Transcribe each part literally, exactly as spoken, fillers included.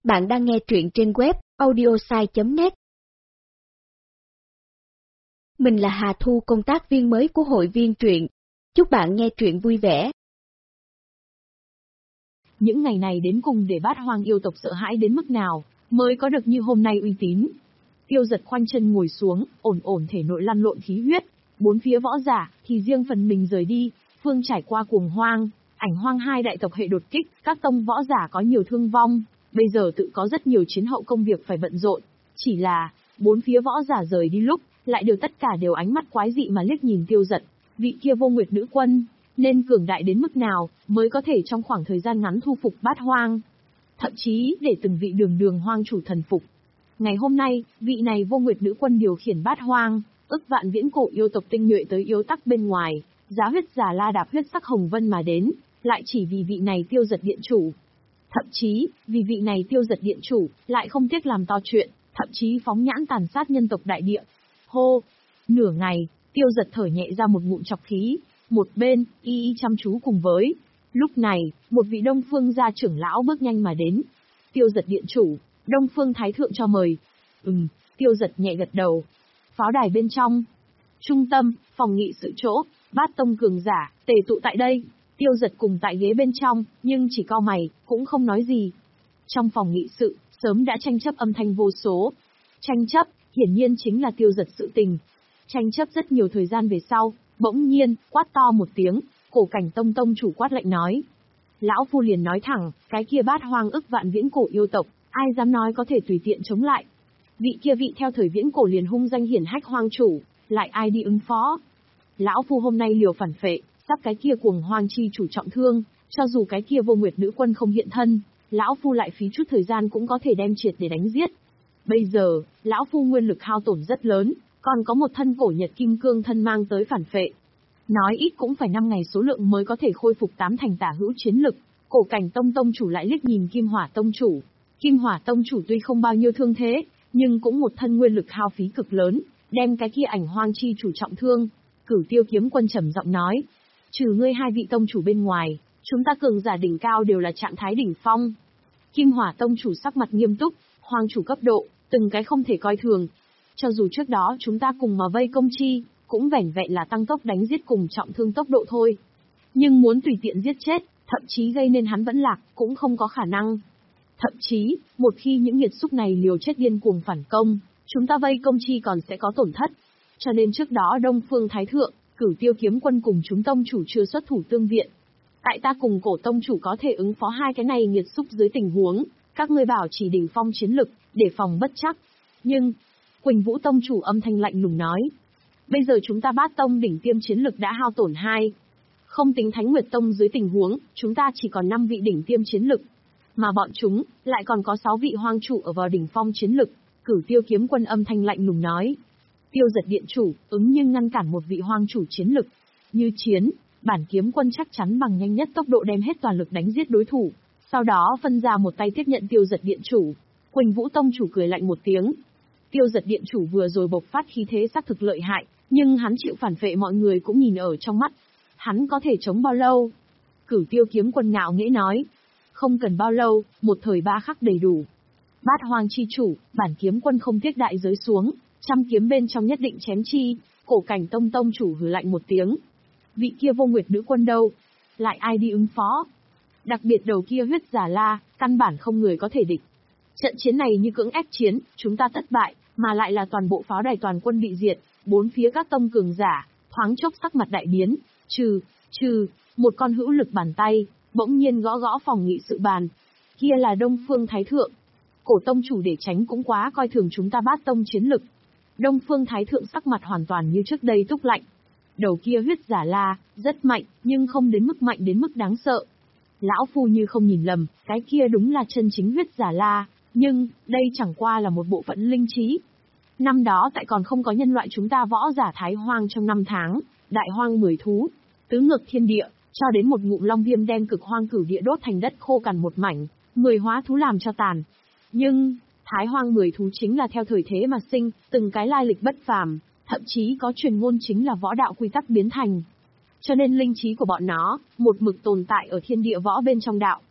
Bạn đang nghe truyện trên web audiosai chấm net. Mình là Hà Thu, công tác viên mới của hội viên truyện. Chúc bạn nghe truyện vui vẻ. Những ngày này đến cùng để Bát Hoang yêu tộc sợ hãi đến mức nào, mới có được như hôm nay uy tín. Tiêu Giật khoanh chân ngồi xuống, ổn ổn thể nội lăn lộn khí huyết. Bốn phía võ giả, thì riêng phần mình rời đi, phương trải qua cuồng hoang, ảnh hoang hai đại tộc hệ đột kích, các tông võ giả có nhiều thương vong, bây giờ tự có rất nhiều chiến hậu công việc phải bận rộn. Chỉ là, bốn phía võ giả rời đi lúc, lại đều tất cả đều ánh mắt quái dị mà liếc nhìn Tiêu Giật, vị kia Vô Nguyệt nữ quân, nên cường đại đến mức nào, mới có thể trong khoảng thời gian ngắn thu phục Bát Hoang. Thậm chí, để từng vị đường đường hoang chủ thần phục. Ngày hôm nay, vị này Vô Nguyệt nữ quân điều khiển Bát Hoang, ức vạn viễn cổ yêu tộc tinh nhuệ tới yếu tắc bên ngoài, giá huyết giả la đạp huyết sắc hồng vân mà đến, lại chỉ vì vị này Tiêu Giật điện chủ. Thậm chí, vì vị này Tiêu Giật điện chủ, lại không tiếc làm to chuyện, thậm chí phóng nhãn tàn sát nhân tộc đại địa. Hô! Nửa ngày, Tiêu Giật thở nhẹ ra một ngụm trọc khí, một bên, y y chăm chú cùng với. Lúc này, một vị Đông Phương gia trưởng lão bước nhanh mà đến. Tiêu Giật điện chủ, Đông Phương thái thượng cho mời. Ừm, Tiêu Giật nhẹ gật đầu. Pháo đài bên trong. Trung tâm, phòng nghị sự chỗ, Bát tông cường giả, tề tụ tại đây. Tiêu Giật cùng tại ghế bên trong, nhưng chỉ cau mày, cũng không nói gì. Trong phòng nghị sự, sớm đã tranh chấp âm thanh vô số. Tranh chấp, hiển nhiên chính là Tiêu Giật sự tình. Tranh chấp rất nhiều thời gian về sau, bỗng nhiên, quát to một tiếng, Cổ Cảnh tông tông chủ quát lệnh nói. Lão phu liền nói thẳng, cái kia Bát Hoang ức vạn viễn cổ yêu tộc, ai dám nói có thể tùy tiện chống lại. Vị kia vị theo thời viễn cổ liền hung danh hiển hách hoang chủ, lại ai đi ứng phó. Lão phu hôm nay liều phản phệ, sắp cái kia cuồng hoang chi chủ trọng thương, cho dù cái kia Vô Nguyệt nữ quân không hiện thân, lão phu lại phí chút thời gian cũng có thể đem triệt để đánh giết. Bây giờ, lão phu nguyên lực hao tổn rất lớn, còn có một thân cổ nhật kim cương thân mang tới phản phệ. Nói ít cũng phải năm ngày số lượng mới có thể khôi phục tám thành tả hữu chiến lực. Cổ Cảnh tông tông chủ lại liếc nhìn Kim Hỏa tông chủ. Kim Hỏa tông chủ tuy không bao nhiêu thương thế, nhưng cũng một thân nguyên lực hao phí cực lớn, đem cái kia ảnh hoang chi chủ trọng thương. Cửu Tiêu kiếm quân trầm giọng nói, trừ ngươi hai vị tông chủ bên ngoài, chúng ta cường giả đỉnh cao đều là trạng thái đỉnh phong. Kim Hỏa tông chủ sắc mặt nghiêm túc, hoang chủ cấp độ, từng cái không thể coi thường. Cho dù trước đó chúng ta cùng mà vây công chi, cũng vẻn vẹn là tăng tốc đánh giết cùng trọng thương tốc độ thôi. Nhưng muốn tùy tiện giết chết, thậm chí gây nên hắn vẫn lạc, cũng không có khả năng. Thậm chí, một khi những nghiệt xúc này liều chết điên cuồng phản công, chúng ta vây công chi còn sẽ có tổn thất. Cho nên trước đó Đông Phương Thái Thượng, Cửu Tiêu kiếm quân cùng chúng tông chủ chưa xuất thủ tương viện. Tại ta cùng Cổ tông chủ có thể ứng phó hai cái này nghiệt xúc dưới tình huống, các ngươi bảo chỉ đỉnh phong chiến lực, để phòng bất chắc. Nhưng, Quỳnh Vũ tông chủ âm thanh lạnh lùng nói, bây giờ chúng ta Bát tông đỉnh tiêm chiến lực đã hao tổn hai. Không tính Thánh Nguyệt tông dưới tình huống, chúng ta chỉ còn năm vị đỉnh tiêm chiến lực. Mà bọn chúng, lại còn có sáu vị hoang chủ ở vào đỉnh phong chiến lực. Cửu Tiêu kiếm quân âm thanh lạnh lùng nói. Tiêu Giật điện chủ, ứng nhưng ngăn cản một vị hoang chủ chiến lực. Như chiến, bản kiếm quân chắc chắn bằng nhanh nhất tốc độ đem hết toàn lực đánh giết đối thủ. Sau đó phân ra một tay tiếp nhận Tiêu Giật điện chủ. Quỳnh Vũ tông chủ cười lạnh một tiếng. Tiêu Giật điện chủ vừa rồi bộc phát khí thế xác thực lợi hại, nhưng hắn chịu phản phệ mọi người cũng nhìn ở trong mắt. Hắn có thể chống bao lâu? Cửu Tiêu kiếm quân ngạo nghễ nói. Không cần bao lâu, một thời ba khắc đầy đủ. Bát Hoang chi chủ, bản kiếm quân không tiếc đại giới xuống, trăm kiếm bên trong nhất định chém chi. Cổ Cảnh tông tông chủ hừ lạnh một tiếng. Vị kia Vô Nguyệt nữ quân đâu? Lại ai đi ứng phó? Đặc biệt đầu kia huyết giả la, căn bản không người có thể địch. Trận chiến này như cưỡng ép chiến, chúng ta thất bại, mà lại là toàn bộ pháo đài toàn quân bị diệt, bốn phía các tông cường giả, thoáng chốc sắc mặt đại biến, trừ, trừ, một con hữu lực bàn tay, bỗng nhiên gõ gõ phòng nghị sự bàn. Kia là Đông Phương Thái Thượng. Cổ tông chủ để tránh cũng quá coi thường chúng ta Bát tông chiến lực. Đông Phương Thái Thượng sắc mặt hoàn toàn như trước đây túc lạnh. Đầu kia huyết giả la, rất mạnh, nhưng không đến mức mạnh đến mức đáng sợ. Lão phu như không nhìn lầm, cái kia đúng là chân chính huyết giả la, nhưng, đây chẳng qua là một bộ phận linh trí. Năm đó tại còn không có nhân loại chúng ta võ giả Thái Hoang trong năm tháng, đại hoang mười thú, tứ ngược thiên địa, cho đến một ngụm long viêm đem cực hoang cửu địa đốt thành đất khô cằn một mảnh, mười hóa thú làm cho tàn. Nhưng, Thái Hoang mười thú chính là theo thời thế mà sinh, từng cái lai lịch bất phàm, thậm chí có truyền ngôn chính là võ đạo quy tắc biến thành. Cho nên linh trí của bọn nó, một mực tồn tại ở thiên địa võ bên trong đạo.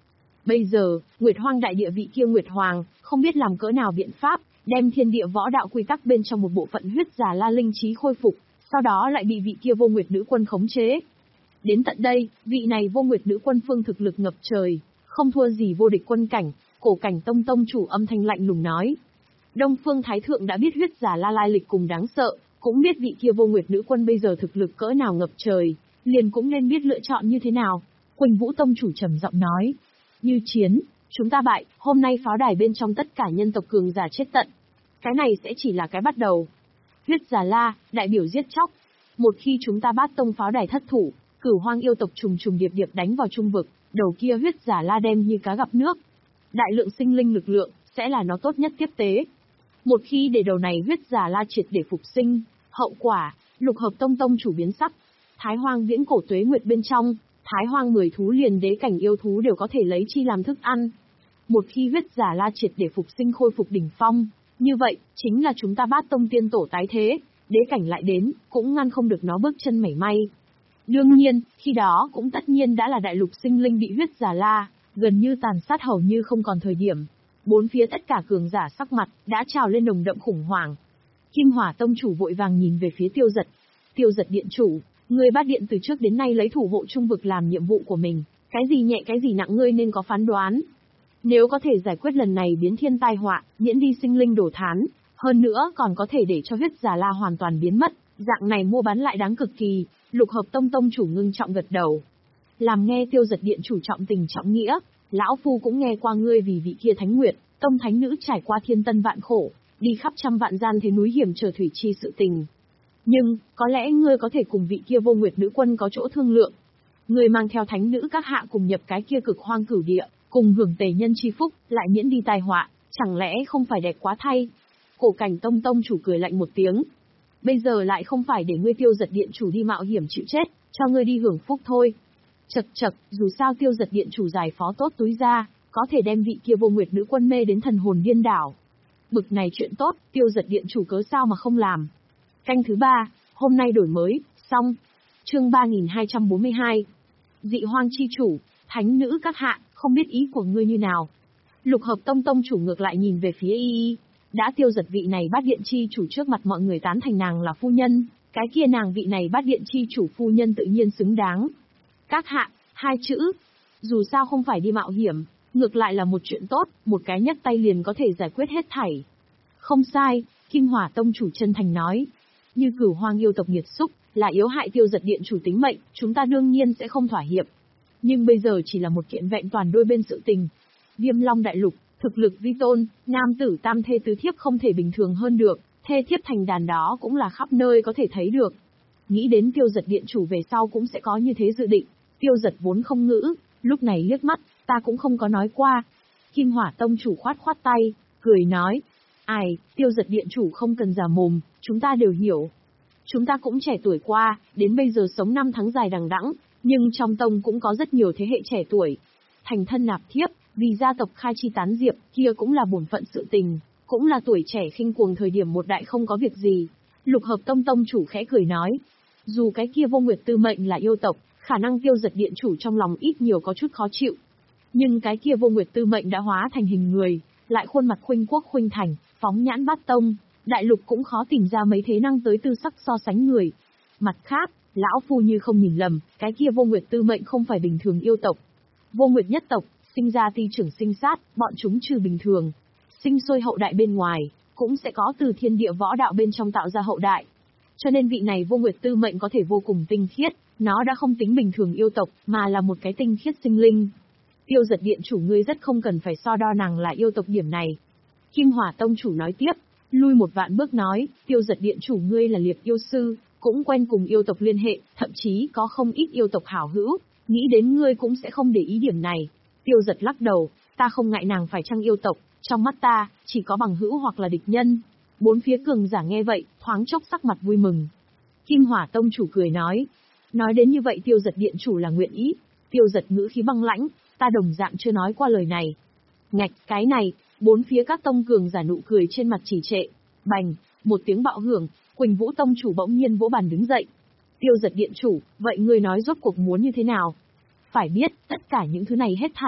Bây giờ, Nguyệt Hoang đại địa vị kia Nguyệt Hoàng, không biết làm cỡ nào biện pháp, đem thiên địa võ đạo quy tắc bên trong một bộ phận huyết giả la linh trí khôi phục, sau đó lại bị vị kia Vô Nguyệt nữ quân khống chế. Đến tận đây, vị này Vô Nguyệt nữ quân phương thực lực ngập trời, không thua gì vô địch quân cảnh, Cổ Cảnh Tông tông chủ âm thanh lạnh lùng nói. Đông Phương Thái Thượng đã biết huyết giả la lai lịch cùng đáng sợ, cũng biết vị kia Vô Nguyệt nữ quân bây giờ thực lực cỡ nào ngập trời, liền cũng nên biết lựa chọn như thế nào. Quỳnh Vũ tông chủ trầm giọng nói. Như chiến, chúng ta bại, hôm nay pháo đài bên trong tất cả nhân tộc cường giả chết tận. Cái này sẽ chỉ là cái bắt đầu. Huyết giả la, đại biểu giết chóc. Một khi chúng ta bát tông pháo đài thất thủ, Cửu Hoang yêu tộc trùng trùng điệp điệp đánh vào trung vực, đầu kia huyết giả la đem như cá gặp nước. Đại lượng sinh linh lực lượng, sẽ là nó tốt nhất tiếp tế. Một khi để đầu này huyết giả la triệt để phục sinh, hậu quả, Lục Hợp tông tông chủ biến sắc. Thái Hoang viễn cổ tuế nguyệt bên trong, Thái Hoang mười thú liền đế cảnh yêu thú đều có thể lấy chi làm thức ăn. Một khi huyết giả la triệt để phục sinh khôi phục đỉnh phong, như vậy, chính là chúng ta bát tông tiên tổ tái thế, đế cảnh lại đến, cũng ngăn không được nó bước chân mảy may. Đương nhiên, khi đó cũng tất nhiên đã là đại lục sinh linh bị huyết giả la, gần như tàn sát hầu như không còn thời điểm. Bốn phía tất cả cường giả sắc mặt, đã trào lên nồng đậm khủng hoảng. Kim Hỏa tông chủ vội vàng nhìn về phía Tiêu Giật. Tiêu Giật điện chủ, người bát điện từ trước đến nay lấy thủ hộ trung vực làm nhiệm vụ của mình, cái gì nhẹ cái gì nặng ngươi nên có phán đoán. Nếu có thể giải quyết lần này biến thiên tai họa, miễn đi sinh linh đổ thán, hơn nữa còn có thể để cho huyết giả la hoàn toàn biến mất, dạng này mua bán lại đáng cực kỳ. Lục Hợp tông tông chủ ngưng trọng gật đầu. Làm nghe Tiêu Giật điện chủ trọng tình trọng nghĩa, lão phu cũng nghe qua ngươi vì vị kia Thánh Nguyệt tông thánh nữ trải qua thiên tân vạn khổ, đi khắp trăm vạn gian thế núi hiểm trở thủy chi sự tình. Nhưng, có lẽ ngươi có thể cùng vị kia Vô Nguyệt nữ quân có chỗ thương lượng. Ngươi mang theo thánh nữ các hạ cùng nhập cái kia cực hoang cửu địa, cùng hưởng tề nhân chi phúc, lại miễn đi tai họa, chẳng lẽ không phải đẹp quá thay? Cổ Cảnh tông tông chủ cười lạnh một tiếng. Bây giờ lại không phải để ngươi Tiêu Giật điện chủ đi mạo hiểm chịu chết, cho ngươi đi hưởng phúc thôi. Chật chật, dù sao Tiêu Giật điện chủ giải phó tốt túi ra, có thể đem vị kia Vô Nguyệt nữ quân mê đến thần hồn điên đảo. Bực này chuyện tốt, Tiêu Giật điện chủ cớ sao mà không làm. Canh thứ ba, hôm nay đổi mới, xong. Chương ba nghìn hai trăm bốn mươi hai. Dị Hoang chi chủ, thánh nữ các hạ, không biết ý của ngươi như nào. Lục Hợp tông tông chủ ngược lại nhìn về phía y y. Đã Tiêu Giật vị này bát điện chi chủ trước mặt mọi người tán thành nàng là phu nhân, cái kia nàng vị này bát điện chi chủ phu nhân tự nhiên xứng đáng. Các hạ, hai chữ. Dù sao không phải đi mạo hiểm, ngược lại là một chuyện tốt, một cái nhấc tay liền có thể giải quyết hết thảy. Không sai, Kim Hỏa tông chủ chân thành nói. Như Cửu Hoang yêu tộc nghiệt xúc, là yếu hại Tiêu Giật điện chủ tính mệnh, chúng ta đương nhiên sẽ không thỏa hiệp. Nhưng bây giờ chỉ là một kiện vẹn toàn đôi bên sự tình. Viêm Long đại lục, thực lực vi tôn, nam tử tam thê tứ thiếp không thể bình thường hơn được, thê thiếp thành đàn đó cũng là khắp nơi có thể thấy được. Nghĩ đến Tiêu Giật điện chủ về sau cũng sẽ có như thế dự định, Tiêu Giật vốn không ngữ, lúc này liếc mắt, ta cũng không có nói qua. Kim Hỏa tông chủ khoát khoát tay, cười nói. Ai, Tiêu Giật điện chủ không cần giả mồm, chúng ta đều hiểu. Chúng ta cũng trẻ tuổi qua, đến bây giờ sống năm tháng dài đằng đẵng, nhưng trong tông cũng có rất nhiều thế hệ trẻ tuổi. Thành thân nạp thiếp, vì gia tộc khai chi tán diệp, kia cũng là bổn phận sự tình, cũng là tuổi trẻ khinh cuồng thời điểm một đại không có việc gì. Lục Hợp tông tông chủ khẽ cười nói. Dù cái kia Vô Nguyệt tư mệnh là yêu tộc, khả năng Tiêu Giật điện chủ trong lòng ít nhiều có chút khó chịu. Nhưng cái kia Vô Nguyệt tư mệnh đã hóa thành hình người, lại khuôn mặt khuynh quốc khuynh thành, phóng nhãn bát tông, đại lục cũng khó tìm ra mấy thế năng tới tư sắc so sánh người. Mặt khác, lão phu như không nhìn lầm, cái kia Vô Nguyệt tư mệnh không phải bình thường yêu tộc. Vô Nguyệt nhất tộc, sinh ra ti trưởng sinh sát, bọn chúng trừ bình thường, sinh sôi hậu đại bên ngoài, cũng sẽ có từ thiên địa võ đạo bên trong tạo ra hậu đại. Cho nên vị này Vô Nguyệt tư mệnh có thể vô cùng tinh khiết, nó đã không tính bình thường yêu tộc, mà là một cái tinh khiết sinh linh. Tiêu Giật điện chủ ngươi rất không cần phải so đo nàng là yêu tộc điểm này. Kim Hỏa tông chủ nói tiếp, lui một vạn bước nói, Tiêu Giật điện chủ ngươi là liệp yêu sư, cũng quen cùng yêu tộc liên hệ, thậm chí có không ít yêu tộc hảo hữu, nghĩ đến ngươi cũng sẽ không để ý điểm này. Tiêu Giật lắc đầu, ta không ngại nàng phải chăng yêu tộc, trong mắt ta, chỉ có bằng hữu hoặc là địch nhân. Bốn phía cường giả nghe vậy, thoáng chốc sắc mặt vui mừng. Kim Hỏa tông chủ cười nói, nói đến như vậy Tiêu Giật điện chủ là nguyện ý. Tiêu Giật ngữ khí băng lãnh, ta đồng dạng chưa nói qua lời này. Ngạch, cái này, bốn phía các tông cường giả nụ cười trên mặt trì trệ. Bành, một tiếng bạo hưởng, Quỳnh Vũ tông chủ bỗng nhiên vỗ bàn đứng dậy. Tiêu Giật điện chủ, vậy ngươi nói rốt cuộc muốn như thế nào? Phải biết, tất cả những thứ này hết thảy,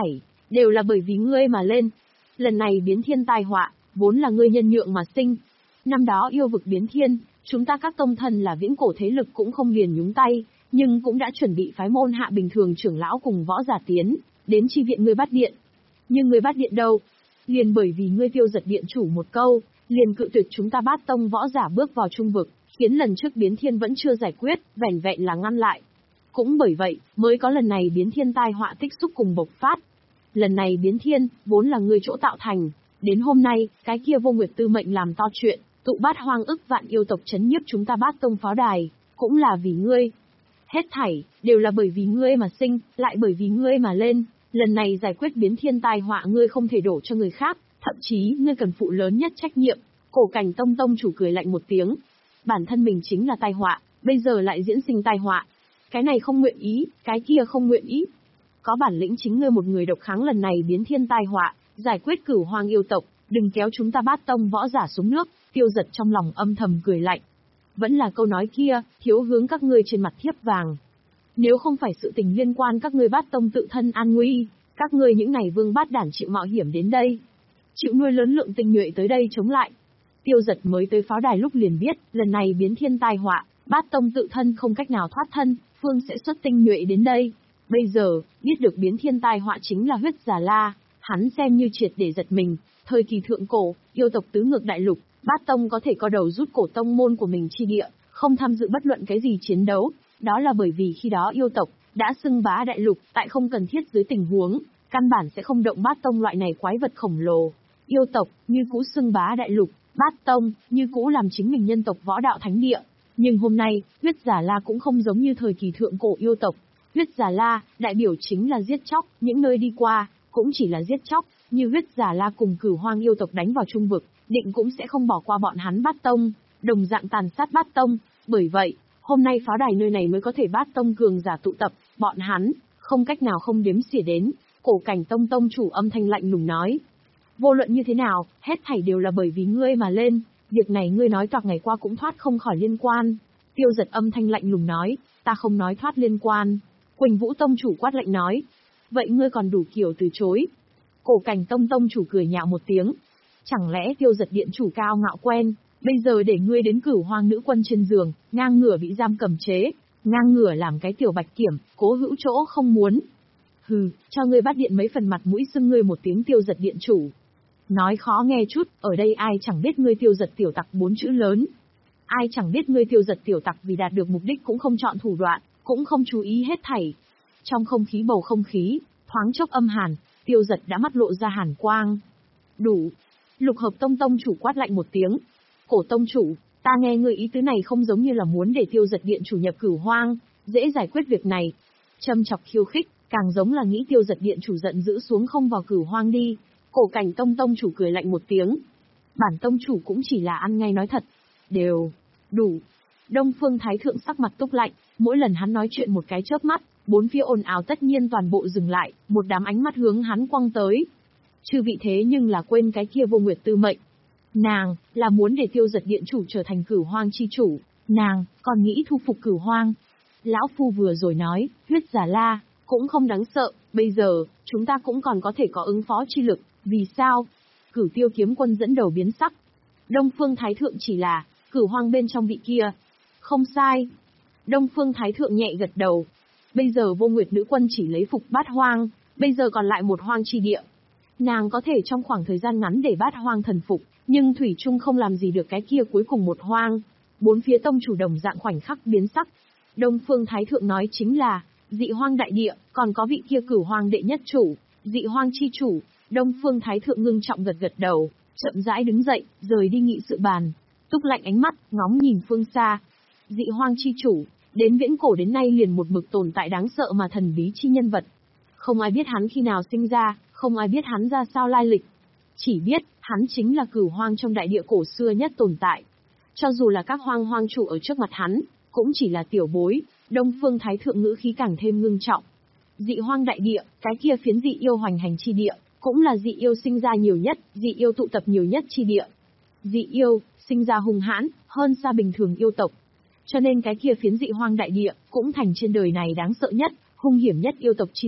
đều là bởi vì ngươi mà lên. Lần này biến thiên tai họa, vốn là ngươi nhân nhượng mà sinh. Năm đó yêu vực biến thiên, chúng ta các tông thần là viễn cổ thế lực cũng không liền nhúng tay, nhưng cũng đã chuẩn bị phái môn hạ bình thường trưởng lão cùng võ giả tiến, đến chi viện ngươi Bát Điện. Nhưng ngươi Bát Điện đâu? Liền bởi vì ngươi Tiêu Giật điện chủ một câu, liền cự tuyệt chúng ta Bát tông võ giả bước vào trung vực, khiến lần trước biến thiên vẫn chưa giải quyết, vẻn vẹn là ngăn lại. Cũng bởi vậy, mới có lần này biến thiên tai họa tích xúc cùng bộc phát. Lần này biến thiên, vốn là ngươi chỗ tạo thành, đến hôm nay, cái kia Vô Nguyệt Tư mệnh làm to chuyện, tụ bát hoang ức vạn yêu tộc chấn nhiếp chúng ta Bát tông pháo đài, cũng là vì ngươi. Hết thảy, đều là bởi vì ngươi mà sinh, lại bởi vì ngươi mà lên. Lần này giải quyết biến thiên tai họa ngươi không thể đổ cho người khác, thậm chí ngươi cần phụ lớn nhất trách nhiệm. Cổ Cảnh Tông tông chủ cười lạnh một tiếng. Bản thân mình chính là tai họa, bây giờ lại diễn sinh tai họa. Cái này không nguyện ý, cái kia không nguyện ý. Có bản lĩnh chính ngươi một người độc kháng lần này biến thiên tai họa, giải quyết cửu hoang yêu tộc, đừng kéo chúng ta Bát tông võ giả xuống nước. Tiêu Giật trong lòng âm thầm cười lạnh. Vẫn là câu nói kia, thiếu hướng các ngươi trên mặt thiếp vàng. Nếu không phải sự tình liên quan các ngươi Bát tông tự thân an nguy, các ngươi những này vương bát đản chịu mạo hiểm đến đây, chịu nuôi lớn lượng tinh nhuệ tới đây chống lại. Tiêu Giật mới tới pháo đài lúc liền biết, lần này biến thiên tai họa, Bát tông tự thân không cách nào thoát thân, phương sẽ xuất tinh nhuệ đến đây. Bây giờ, biết được biến thiên tai họa chính là Huyết Già La, hắn xem như triệt để giật mình. Thời kỳ thượng cổ, yêu tộc tứ ngược đại lục, Bát tông có thể co đầu rút cổ tông môn của mình chi địa, không tham dự bất luận cái gì chiến đấu. Đó là bởi vì khi đó yêu tộc đã xưng bá đại lục, tại không cần thiết dưới tình huống, căn bản sẽ không động Bát tông loại này quái vật khổng lồ. Yêu tộc như cũ xưng bá đại lục, Bát tông như cũ làm chính mình nhân tộc võ đạo thánh địa. Nhưng hôm nay, Huyết Già La cũng không giống như thời kỳ thượng cổ yêu tộc. Huyết Già La đại biểu chính là giết chóc, những nơi đi qua cũng chỉ là giết chóc. Như Huyết Già La cùng cửu hoang yêu tộc đánh vào trung vực, định cũng sẽ không bỏ qua bọn hắn Bát tông, đồng dạng tàn sát Bát tông. Bởi vậy, hôm nay pháo đài nơi này mới có thể Bát tông cường giả tụ tập, bọn hắn không cách nào không đếm xỉa đến. Cổ Cảnh Tông tông chủ âm thanh lạnh lùng nói. Vô luận như thế nào, hết thảy đều là bởi vì ngươi mà lên, việc này ngươi nói toạc ngày qua cũng thoát không khỏi liên quan. Tiêu Giật âm thanh lạnh lùng nói, ta không nói thoát liên quan. Quỳnh Vũ tông chủ quát lạnh nói, vậy ngươi còn đủ kiểu từ chối. Cổ Cảnh Tông tông chủ cười nhạo một tiếng. Chẳng lẽ Tiêu Giật điện chủ cao ngạo quen, bây giờ để ngươi đến cửu hoang nữ quân trên giường, ngang ngửa bị giam cầm chế, ngang ngửa làm cái tiểu bạch kiểm, cố hữu chỗ không muốn. Hừ, cho ngươi Bát Điện mấy phần mặt mũi xưng ngươi một tiếng Tiêu Giật điện chủ. Nói khó nghe chút, ở đây ai chẳng biết ngươi Tiêu Giật tiểu tặc bốn chữ lớn. Ai chẳng biết ngươi Tiêu Giật tiểu tặc vì đạt được mục đích cũng không chọn thủ đoạn, cũng không chú ý hết thảy. Trong không khí bầu không khí, thoáng chốc âm hàn, Tiêu Giật đã mắt lộ ra hàn quang. Đủ. Lục Hợp Tông tông chủ quát lạnh một tiếng. Cổ tông chủ, ta nghe ngươi ý tứ này không giống như là muốn để Tiêu Giật điện chủ nhập cửu hoang, dễ giải quyết việc này. Châm chọc khiêu khích, càng giống là nghĩ Tiêu Giật điện chủ giận dữ xuống không vào cửu hoang đi. Cổ Cảnh Tông tông chủ cười lạnh một tiếng. Bản tông chủ cũng chỉ là ăn ngay nói thật. Đều. Đủ. Đông Phương Thái Thượng sắc mặt túc lạnh, mỗi lần hắn nói chuyện một cái chớp mắt, bốn phía ồn ào tất nhiên toàn bộ dừng lại, một đám ánh mắt hướng hắn quăng tới. Chư vị thế nhưng là quên cái kia Vô Nguyệt Tư mệnh. Nàng, là muốn để Tiêu Giật điện chủ trở thành cửu hoang chi chủ, nàng, còn nghĩ thu phục cửu hoang. Lão Phu vừa rồi nói, Huyết Già La, cũng không đáng sợ, bây giờ, chúng ta cũng còn có thể có ứng phó chi lực, vì sao? Cửu Tiêu kiếm quân dẫn đầu biến sắc. Đông Phương Thái Thượng chỉ là, cửu hoang bên trong vị kia. Không sai. Đông Phương Thái Thượng nhẹ gật đầu. Bây giờ Vô Nguyệt nữ quân chỉ lấy phục Bát hoang, bây giờ còn lại một hoang chi địa. Nàng có thể trong khoảng thời gian ngắn để Bát hoang thần phục, nhưng thủy chung không làm gì được cái kia cuối cùng một hoang. Bốn phía tông chủ đồng dạng khoảnh khắc biến sắc. Đông Phương Thái Thượng nói chính là, dị hoang đại địa, còn có vị kia cửu hoang đệ nhất chủ, dị hoang chi chủ. Đông Phương Thái Thượng ngưng trọng gật gật đầu, chậm rãi đứng dậy, rời đi nghị sự bàn. Túc lạnh ánh mắt, ngóng nhìn phương xa. Dị hoang chi chủ, đến viễn cổ đến nay liền một mực tồn tại đáng sợ mà thần bí chi nhân vật. Không ai biết hắn khi nào sinh ra, không ai biết hắn ra sao lai lịch. Chỉ biết, hắn chính là cửu hoang trong đại địa cổ xưa nhất tồn tại. Cho dù là các hoang hoang chủ ở trước mặt hắn, cũng chỉ là tiểu bối. Đông Phương Thái Thượng ngữ khí càng thêm ngưng trọng. Dị hoang đại địa, cái kia phiến dị yêu hoành hành chi địa, cũng là dị yêu sinh ra nhiều nhất, dị yêu tụ tập nhiều nhất chi địa. Dị yêu, sinh ra hung hãn, hơn xa bình thường yêu tộc. Cho nên cái kia phiến dị hoang đại địa, cũng thành trên đời này đáng sợ nhất, hung hiểm nhất yêu tộc chi địa.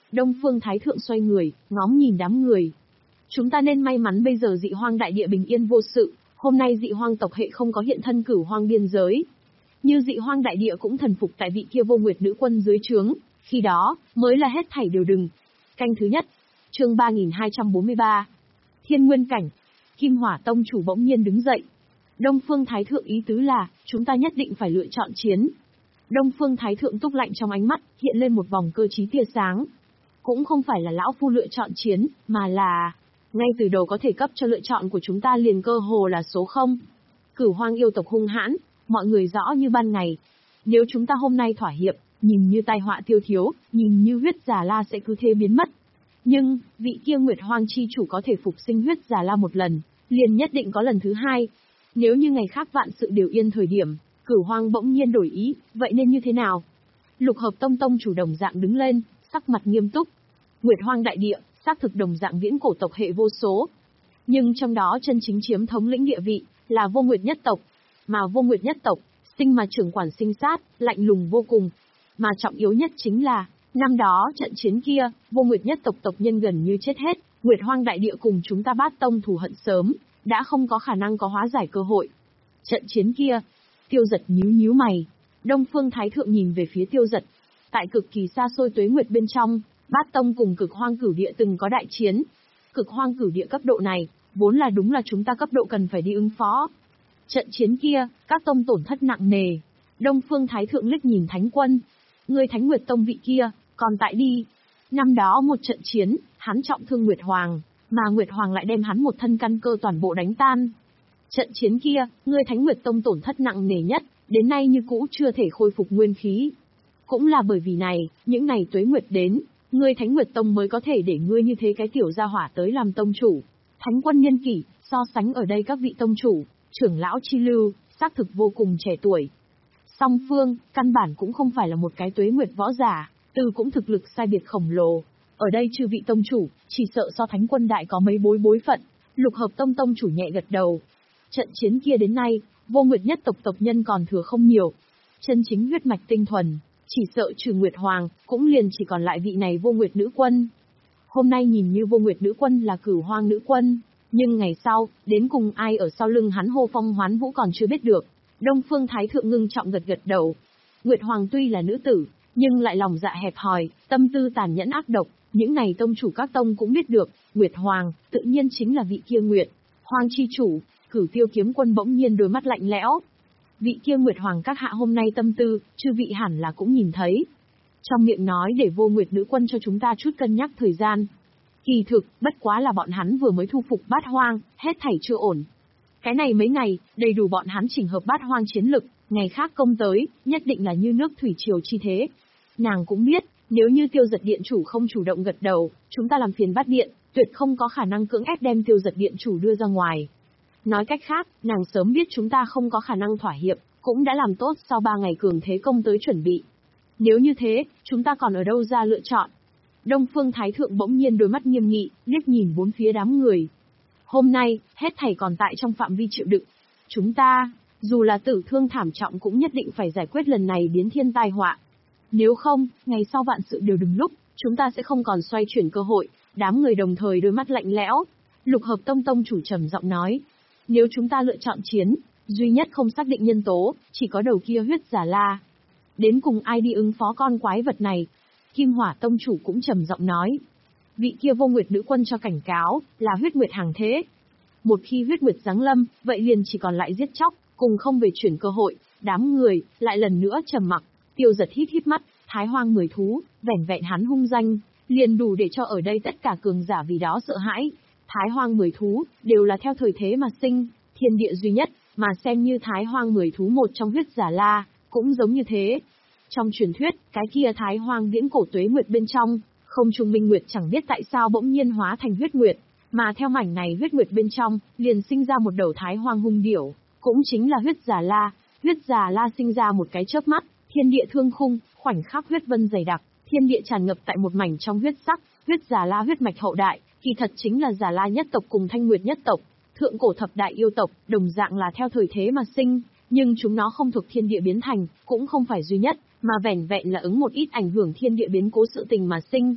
Đông Phương Thái Thượng xoay người, ngóng nhìn đám người. Chúng ta nên may mắn bây giờ Dị Hoang đại địa bình yên vô sự, hôm nay Dị Hoang tộc hệ không có hiện thân Cửu Hoang biên giới. Như Dị Hoang đại địa cũng thần phục tại vị kia Vô Nguyệt nữ quân dưới trướng, khi đó mới là hết thảy đều đừng. Canh thứ nhất, chương ba nghìn hai trăm bốn mươi ba. Thiên Nguyên cảnh. Kim Hỏa tông chủ bỗng nhiên đứng dậy. Đông Phương Thái Thượng ý tứ là, chúng ta nhất định phải lựa chọn chiến. Đông Phương Thái Thượng túc lạnh trong ánh mắt, hiện lên một vòng cơ trí tia sáng. Cũng không phải là lão phu lựa chọn chiến, mà là ngay từ đầu có thể cấp cho lựa chọn của chúng ta liền cơ hồ là số không. Cửu Hoang yêu tộc hung hãn, mọi người rõ như ban ngày. Nếu chúng ta hôm nay thỏa hiệp, nhìn như tai họa tiêu thiếu, nhìn như huyết giả la sẽ cứ thế biến mất. Nhưng, vị kia Nguyệt Hoang chi chủ có thể phục sinh huyết giả la một lần, liền nhất định có lần thứ hai. Nếu như ngày khác vạn sự đều yên thời điểm, Cửu Hoang bỗng nhiên đổi ý, vậy nên như thế nào? Lục Hợp Tông tông chủ đồng dạng đứng lên, sắc mặt nghiêm túc. Nguyệt Hoang đại địa, xác thực đồng dạng viễn cổ tộc hệ vô số. Nhưng trong đó chân chính chiếm thống lĩnh địa vị, là Vô Nguyệt nhất tộc. Mà Vô Nguyệt nhất tộc, sinh mà trưởng quản sinh sát, lạnh lùng vô cùng. Mà trọng yếu nhất chính là, năm đó trận chiến kia, Vô Nguyệt nhất tộc tộc nhân gần như chết hết, Nguyệt Hoang đại địa cùng chúng ta Bát tông thù hận sớm, đã không có khả năng có hóa giải cơ hội. Trận chiến kia, Tiêu Giật nhíu nhíu mày. Đông Phương Thái Thượng nhìn về phía Tiêu Giật. Tại cực kỳ xa xôi tuế nguyệt bên trong, Bát tông cùng Cực Hoang cửu địa từng có đại chiến. Cực Hoang cửu địa cấp độ này, vốn là đúng là chúng ta cấp độ cần phải đi ứng phó. Trận chiến kia, các tông tổn thất nặng nề. Đông Phương Thái Thượng liếc nhìn Thánh Quân. Người Thánh Nguyệt tông vị kia, còn tại đi. Năm đó một trận chiến, hắn trọng thương Nguyệt Hoàng, mà Nguyệt Hoàng lại đem hắn một thân căn cơ toàn bộ đánh tan. Trận chiến kia, người Thánh Nguyệt tông tổn thất nặng nề nhất, đến nay như cũ chưa thể khôi phục nguyên khí. Cũng là bởi vì này, những ngày tuế nguyệt đến, ngươi Thánh Nguyệt tông mới có thể để ngươi như thế cái tiểu gia hỏa tới làm tông chủ. Thánh Quân nhân kỷ, so sánh ở đây các vị tông chủ, trưởng lão chi lưu, xác thực vô cùng trẻ tuổi. Song phương, căn bản cũng không phải là một cái tuế nguyệt võ giả, từ cũng thực lực sai biệt khổng lồ. Ở đây chư vị tông chủ, chỉ sợ so Thánh Quân đại có mấy bối bối phận. Lục Hợp tông tông chủ nhẹ gật đầu. Trận chiến kia đến nay, Vô Nguyệt nhất tộc tộc nhân còn thừa không nhiều. Chân chính huyết mạch tinh thuần, chỉ sợ trừ Nguyệt Hoàng, cũng liền chỉ còn lại vị này Vô Nguyệt nữ quân. Hôm nay nhìn như Vô Nguyệt nữ quân là Cửu Hoang nữ quân, nhưng ngày sau, đến cùng ai ở sau lưng hắn hô phong hoán vũ còn chưa biết được. Đông Phương Thái Thượng ngưng trọng gật gật đầu. Nguyệt Hoàng tuy là nữ tử, nhưng lại lòng dạ hẹp hòi, tâm tư tàn nhẫn ác độc, những này tông chủ các tông cũng biết được, Nguyệt Hoàng, tự nhiên chính là vị kia Nguyệt Hoàng chi chủ. Cửu Tiêu kiếm quân bỗng nhiên đôi mắt lạnh lẽo. Vị kia Nguyệt Hoàng các hạ hôm nay tâm tư, chư vị hẳn là cũng nhìn thấy. Trong miệng nói để Vô Nguyệt nữ quân cho chúng ta chút cân nhắc thời gian. Kỳ thực, bất quá là bọn hắn vừa mới thu phục Bát Hoang, hết thảy chưa ổn. Cái này mấy ngày, đầy đủ bọn hắn chỉnh hợp Bát Hoang chiến lực, ngày khác công tới, nhất định là như nước thủy triều chi thế. Nàng cũng biết, nếu như Tiêu Giật điện chủ không chủ động gật đầu, chúng ta làm phiền Bát điện, tuyệt không có khả năng cưỡng ép đem Tiêu Giật điện chủ đưa ra ngoài. Nói cách khác, nàng sớm biết chúng ta không có khả năng thỏa hiệp, cũng đã làm tốt sau ba ngày cường thế công tới chuẩn bị. Nếu như thế, chúng ta còn ở đâu ra lựa chọn? Đông Phương Thái Thượng bỗng nhiên đôi mắt nghiêm nghị, liếc nhìn bốn phía đám người. Hôm nay, hết thảy còn tại trong phạm vi chịu đựng. Chúng ta, dù là tử thương thảm trọng cũng nhất định phải giải quyết lần này biến thiên tai họa. Nếu không, ngày sau vạn sự đều đừng lúc, chúng ta sẽ không còn xoay chuyển cơ hội. Đám người đồng thời đôi mắt lạnh lẽo. Lục Hợp tông tông chủ trầm giọng nói. Nếu chúng ta lựa chọn chiến, duy nhất không xác định nhân tố, chỉ có đầu kia huyết giả la. Đến cùng ai đi ứng phó con quái vật này? Kim Hỏa tông chủ cũng trầm giọng nói. Vị kia Vô Nguyệt nữ quân cho cảnh cáo, là huyết nguyệt hàng thế. Một khi huyết nguyệt giáng lâm, vậy liền chỉ còn lại giết chóc, cùng không về chuyển cơ hội. Đám người, lại lần nữa trầm mặc. Tiêu Giật hít hít mắt, Thái Hoang mười thú, vẻn vẹn hắn hung danh, liền đủ để cho ở đây tất cả cường giả vì đó sợ hãi. Thái Hoang mười thú, đều là theo thời thế mà sinh, thiên địa duy nhất, mà xem như Thái Hoang mười thú một trong huyết giả la, cũng giống như thế. Trong truyền thuyết, cái kia Thái Hoang viễn cổ tuế nguyệt bên trong, không trung minh nguyệt chẳng biết tại sao bỗng nhiên hóa thành huyết nguyệt, mà theo mảnh này huyết nguyệt bên trong, liền sinh ra một đầu Thái Hoang hung điểu, cũng chính là huyết giả la. Huyết giả la sinh ra một cái chớp mắt, thiên địa thương khung, khoảnh khắc huyết vân dày đặc, thiên địa tràn ngập tại một mảnh trong huyết sắc. Huyết giả la huyết mạch hậu đại, kỳ thật chính là giả la nhất tộc cùng Thanh Nguyệt nhất tộc, thượng cổ thập đại yêu tộc, đồng dạng là theo thời thế mà sinh, nhưng chúng nó không thuộc thiên địa biến thành, cũng không phải duy nhất, mà vẻn vẹn là ứng một ít ảnh hưởng thiên địa biến cố sự tình mà sinh.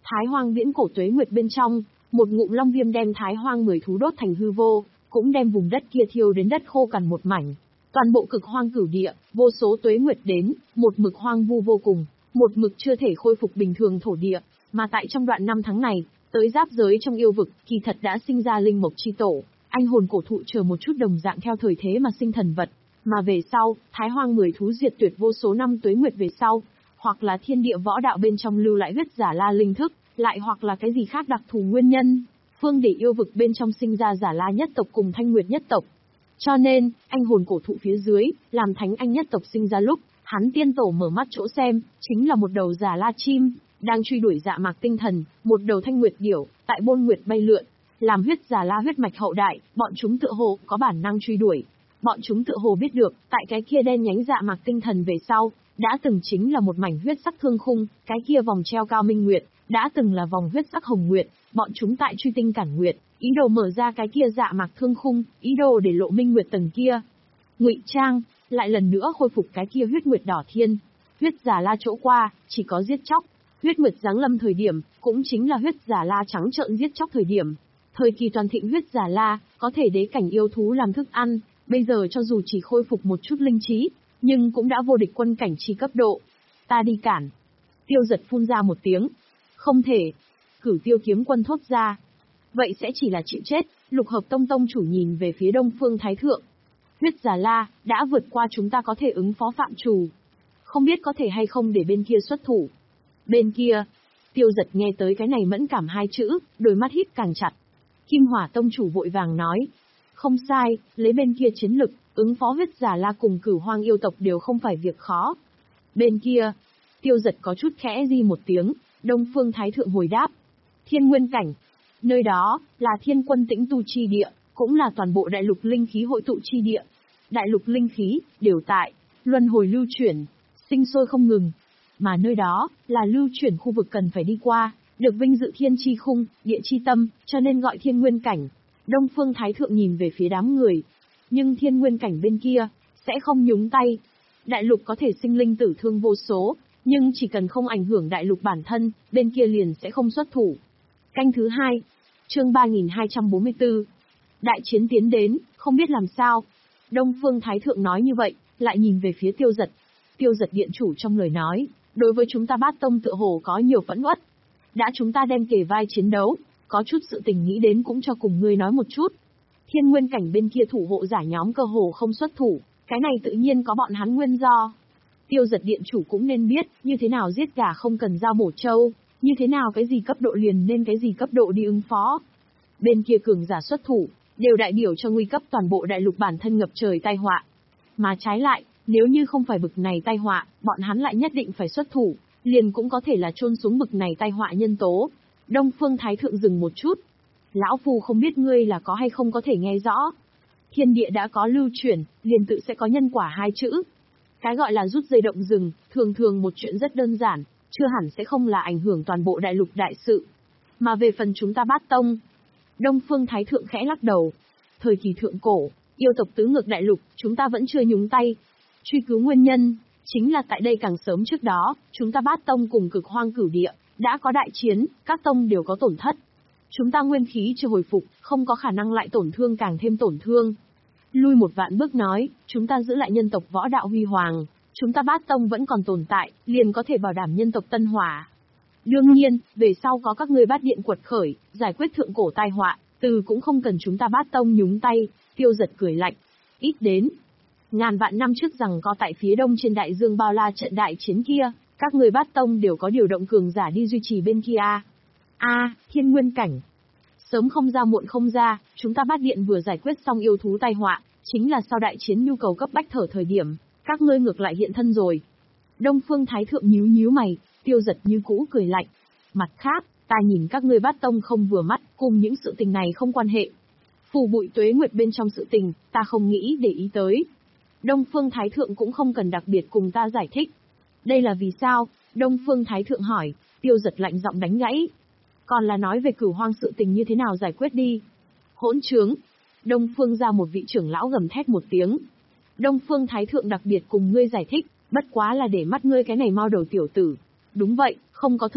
Thái hoang viễn cổ tuế nguyệt bên trong, một ngụm long viêm đem thái hoang mười thú đốt thành hư vô, cũng đem vùng đất kia thiêu đến đất khô cằn một mảnh. Toàn bộ cực hoang cửu địa, vô số tuế nguyệt đến, một mực hoang vu vô cùng, một mực chưa thể khôi phục bình thường thổ địa, mà tại trong đoạn năm tháng này, tới giáp giới trong yêu vực, kỳ thật đã sinh ra linh mộc chi tổ, anh hồn cổ thụ chờ một chút đồng dạng theo thời thế mà sinh thần vật, mà về sau, thái hoang mười thú diệt tuyệt vô số năm tuế nguyệt về sau, hoặc là thiên địa võ đạo bên trong lưu lại huyết giả la linh thức, lại hoặc là cái gì khác đặc thù nguyên nhân, phương để yêu vực bên trong sinh ra giả la nhất tộc cùng thanh nguyệt nhất tộc. Cho nên, anh hồn cổ thụ phía dưới, làm thánh anh nhất tộc sinh ra lúc, hắn tiên tổ mở mắt chỗ xem, chính là một đầu giả la chim, đang truy đuổi dạ mạc tinh thần, một đầu thanh nguyệt điểu, tại bôn nguyệt bay lượn, làm huyết giả la huyết mạch hậu đại, bọn chúng tựa hồ có bản năng truy đuổi. Bọn chúng tựa hồ biết được, tại cái kia đen nhánh dạ mạc tinh thần về sau, đã từng chính là một mảnh huyết sắc thương khung, cái kia vòng treo cao minh nguyệt, đã từng là vòng huyết sắc hồng nguyệt, bọn chúng tại truy tinh cản nguyệt, ý đồ mở ra cái kia dạ mạc thương khung, ý đồ để lộ minh nguyệt tầng kia. Ngụy trang, lại lần nữa khôi phục cái kia huyết nguyệt đỏ thiên. Huyết giả la chỗ qua, chỉ có giết chóc. Huyết nguyệt giáng lâm thời điểm, cũng chính là huyết giả la trắng trợn giết chóc thời điểm. Thời kỳ toàn thịnh huyết giả la, có thể đế cảnh yêu thú làm thức ăn, bây giờ cho dù chỉ khôi phục một chút linh trí, nhưng cũng đã vô địch quân cảnh chi cấp độ. Ta đi cản. Tiêu Giật phun ra một tiếng. Không thể. Cửu Tiêu kiếm quân thốt ra. Vậy sẽ chỉ là chịu chết. Lục Hợp Tông tông chủ nhìn về phía Đông Phương Thái Thượng. Huyết giả la, đã vượt qua chúng ta có thể ứng phó phạm trù. Không biết có thể hay không để bên kia xuất thủ. Bên kia, Tiêu Giật nghe tới cái này mẫn cảm hai chữ, đôi mắt híp càng chặt. Kim Hỏa Tông chủ vội vàng nói. Không sai, lấy bên kia chiến lực, ứng phó huyết giả la cùng Cửu Hoang yêu tộc đều không phải việc khó. Bên kia, Tiêu Giật có chút khẽ di một tiếng, Đông Phương Thái Thượng hồi đáp. Thiên Nguyên Cảnh. Nơi đó, là thiên quân tĩnh tu chi địa, cũng là toàn bộ đại lục linh khí hội tụ chi địa. Đại lục linh khí, đều tại, luân hồi lưu chuyển, sinh sôi không ngừng. Mà nơi đó, là lưu chuyển khu vực cần phải đi qua, được vinh dự thiên chi khung, địa chi tâm, cho nên gọi thiên nguyên cảnh. Đông Phương Thái Thượng nhìn về phía đám người. Nhưng thiên nguyên cảnh bên kia, sẽ không nhúng tay. Đại lục có thể sinh linh tử thương vô số, nhưng chỉ cần không ảnh hưởng đại lục bản thân, bên kia liền sẽ không xuất thủ. Canh thứ hai, chương ba nghìn hai trăm bốn mươi tư. Đại chiến tiến đến, không biết làm sao. Đông Phương Thái Thượng nói như vậy, lại nhìn về phía Tiêu Giật. Tiêu Giật điện chủ trong lời nói, đối với chúng ta Bát Tông tựa hồ có nhiều phẫn uất. Đã chúng ta đem kề vai chiến đấu, có chút sự tình nghĩ đến cũng cho cùng ngươi nói một chút. Thiên nguyên cảnh bên kia thủ hộ giả nhóm cơ hồ không xuất thủ, cái này tự nhiên có bọn hắn nguyên do. Tiêu Giật điện chủ cũng nên biết, như thế nào giết gà không cần dao bổ trâu, như thế nào cái gì cấp độ liền nên cái gì cấp độ đi ứng phó. Bên kia cường giả xuất thủ, đều đại biểu cho nguy cấp toàn bộ đại lục bản thân ngập trời tai họa. Mà trái lại, nếu như không phải bực này tai họa, bọn hắn lại nhất định phải xuất thủ, liền cũng có thể là chôn xuống bực này tai họa nhân tố. Đông Phương Thái Thượng dừng một chút. Lão Phu không biết ngươi là có hay không có thể nghe rõ. Thiên địa đã có lưu chuyển, liền tự sẽ có nhân quả hai chữ. Cái gọi là rút dây động rừng, thường thường một chuyện rất đơn giản, chưa hẳn sẽ không là ảnh hưởng toàn bộ đại lục đại sự. Mà về phần chúng ta Bát Tông, Đông Phương Thái Thượng khẽ lắc đầu. Thời kỳ thượng cổ, yêu tộc tứ ngược đại lục, chúng ta vẫn chưa nhúng tay. Truy cứu nguyên nhân, chính là tại đây càng sớm trước đó, chúng ta Bát Tông cùng Cực Hoang cửu địa, đã có đại chiến, các tông đều có tổn thất. Chúng ta nguyên khí chưa hồi phục, không có khả năng lại tổn thương càng thêm tổn thương. Lui một vạn bước nói, chúng ta giữ lại nhân tộc võ đạo huy hoàng, chúng ta Bát Tông vẫn còn tồn tại, liền có thể bảo đảm nhân tộc tân hỏa. Đương nhiên, về sau có các ngươi Bát Điện quật khởi, giải quyết thượng cổ tai họa, từ cũng không cần chúng ta Bát Tông nhúng tay. Tiêu Giật cười lạnh. Ít đến ngàn vạn năm trước rằng có tại phía đông trên đại dương bao la trận đại chiến kia, các người Bát Tông đều có điều động cường giả đi duy trì bên kia. A, à, thiên nguyên cảnh. Sớm không ra muộn không ra, chúng ta Bát Điện vừa giải quyết xong yêu thú tai họa, chính là sau đại chiến nhu cầu cấp bách thở thời điểm, các ngươi ngược lại hiện thân rồi. Đông Phương Thái Thượng nhíu nhíu mày, Tiêu Giật như cũ cười lạnh. Mặt khác, ta nhìn các ngươi Bát Tông không vừa mắt, cùng những sự tình này không quan hệ. Phù bụi tuế nguyệt bên trong sự tình, ta không nghĩ để ý tới. Đông Phương Thái Thượng cũng không cần đặc biệt cùng ta giải thích. Đây là vì sao? Đông Phương Thái Thượng hỏi. Tiêu Giật lạnh giọng đánh gãy. Còn là nói về Cửu Hoang sự tình như thế nào giải quyết đi. Hỗn trướng. Đông Phương ra một vị trưởng lão gầm thét một tiếng. Đông Phương Thái Thượng đặc biệt cùng ngươi giải thích, bất quá là để mắt ngươi cái này mau đầu tiểu tử. Đúng vậy, không có thực lực,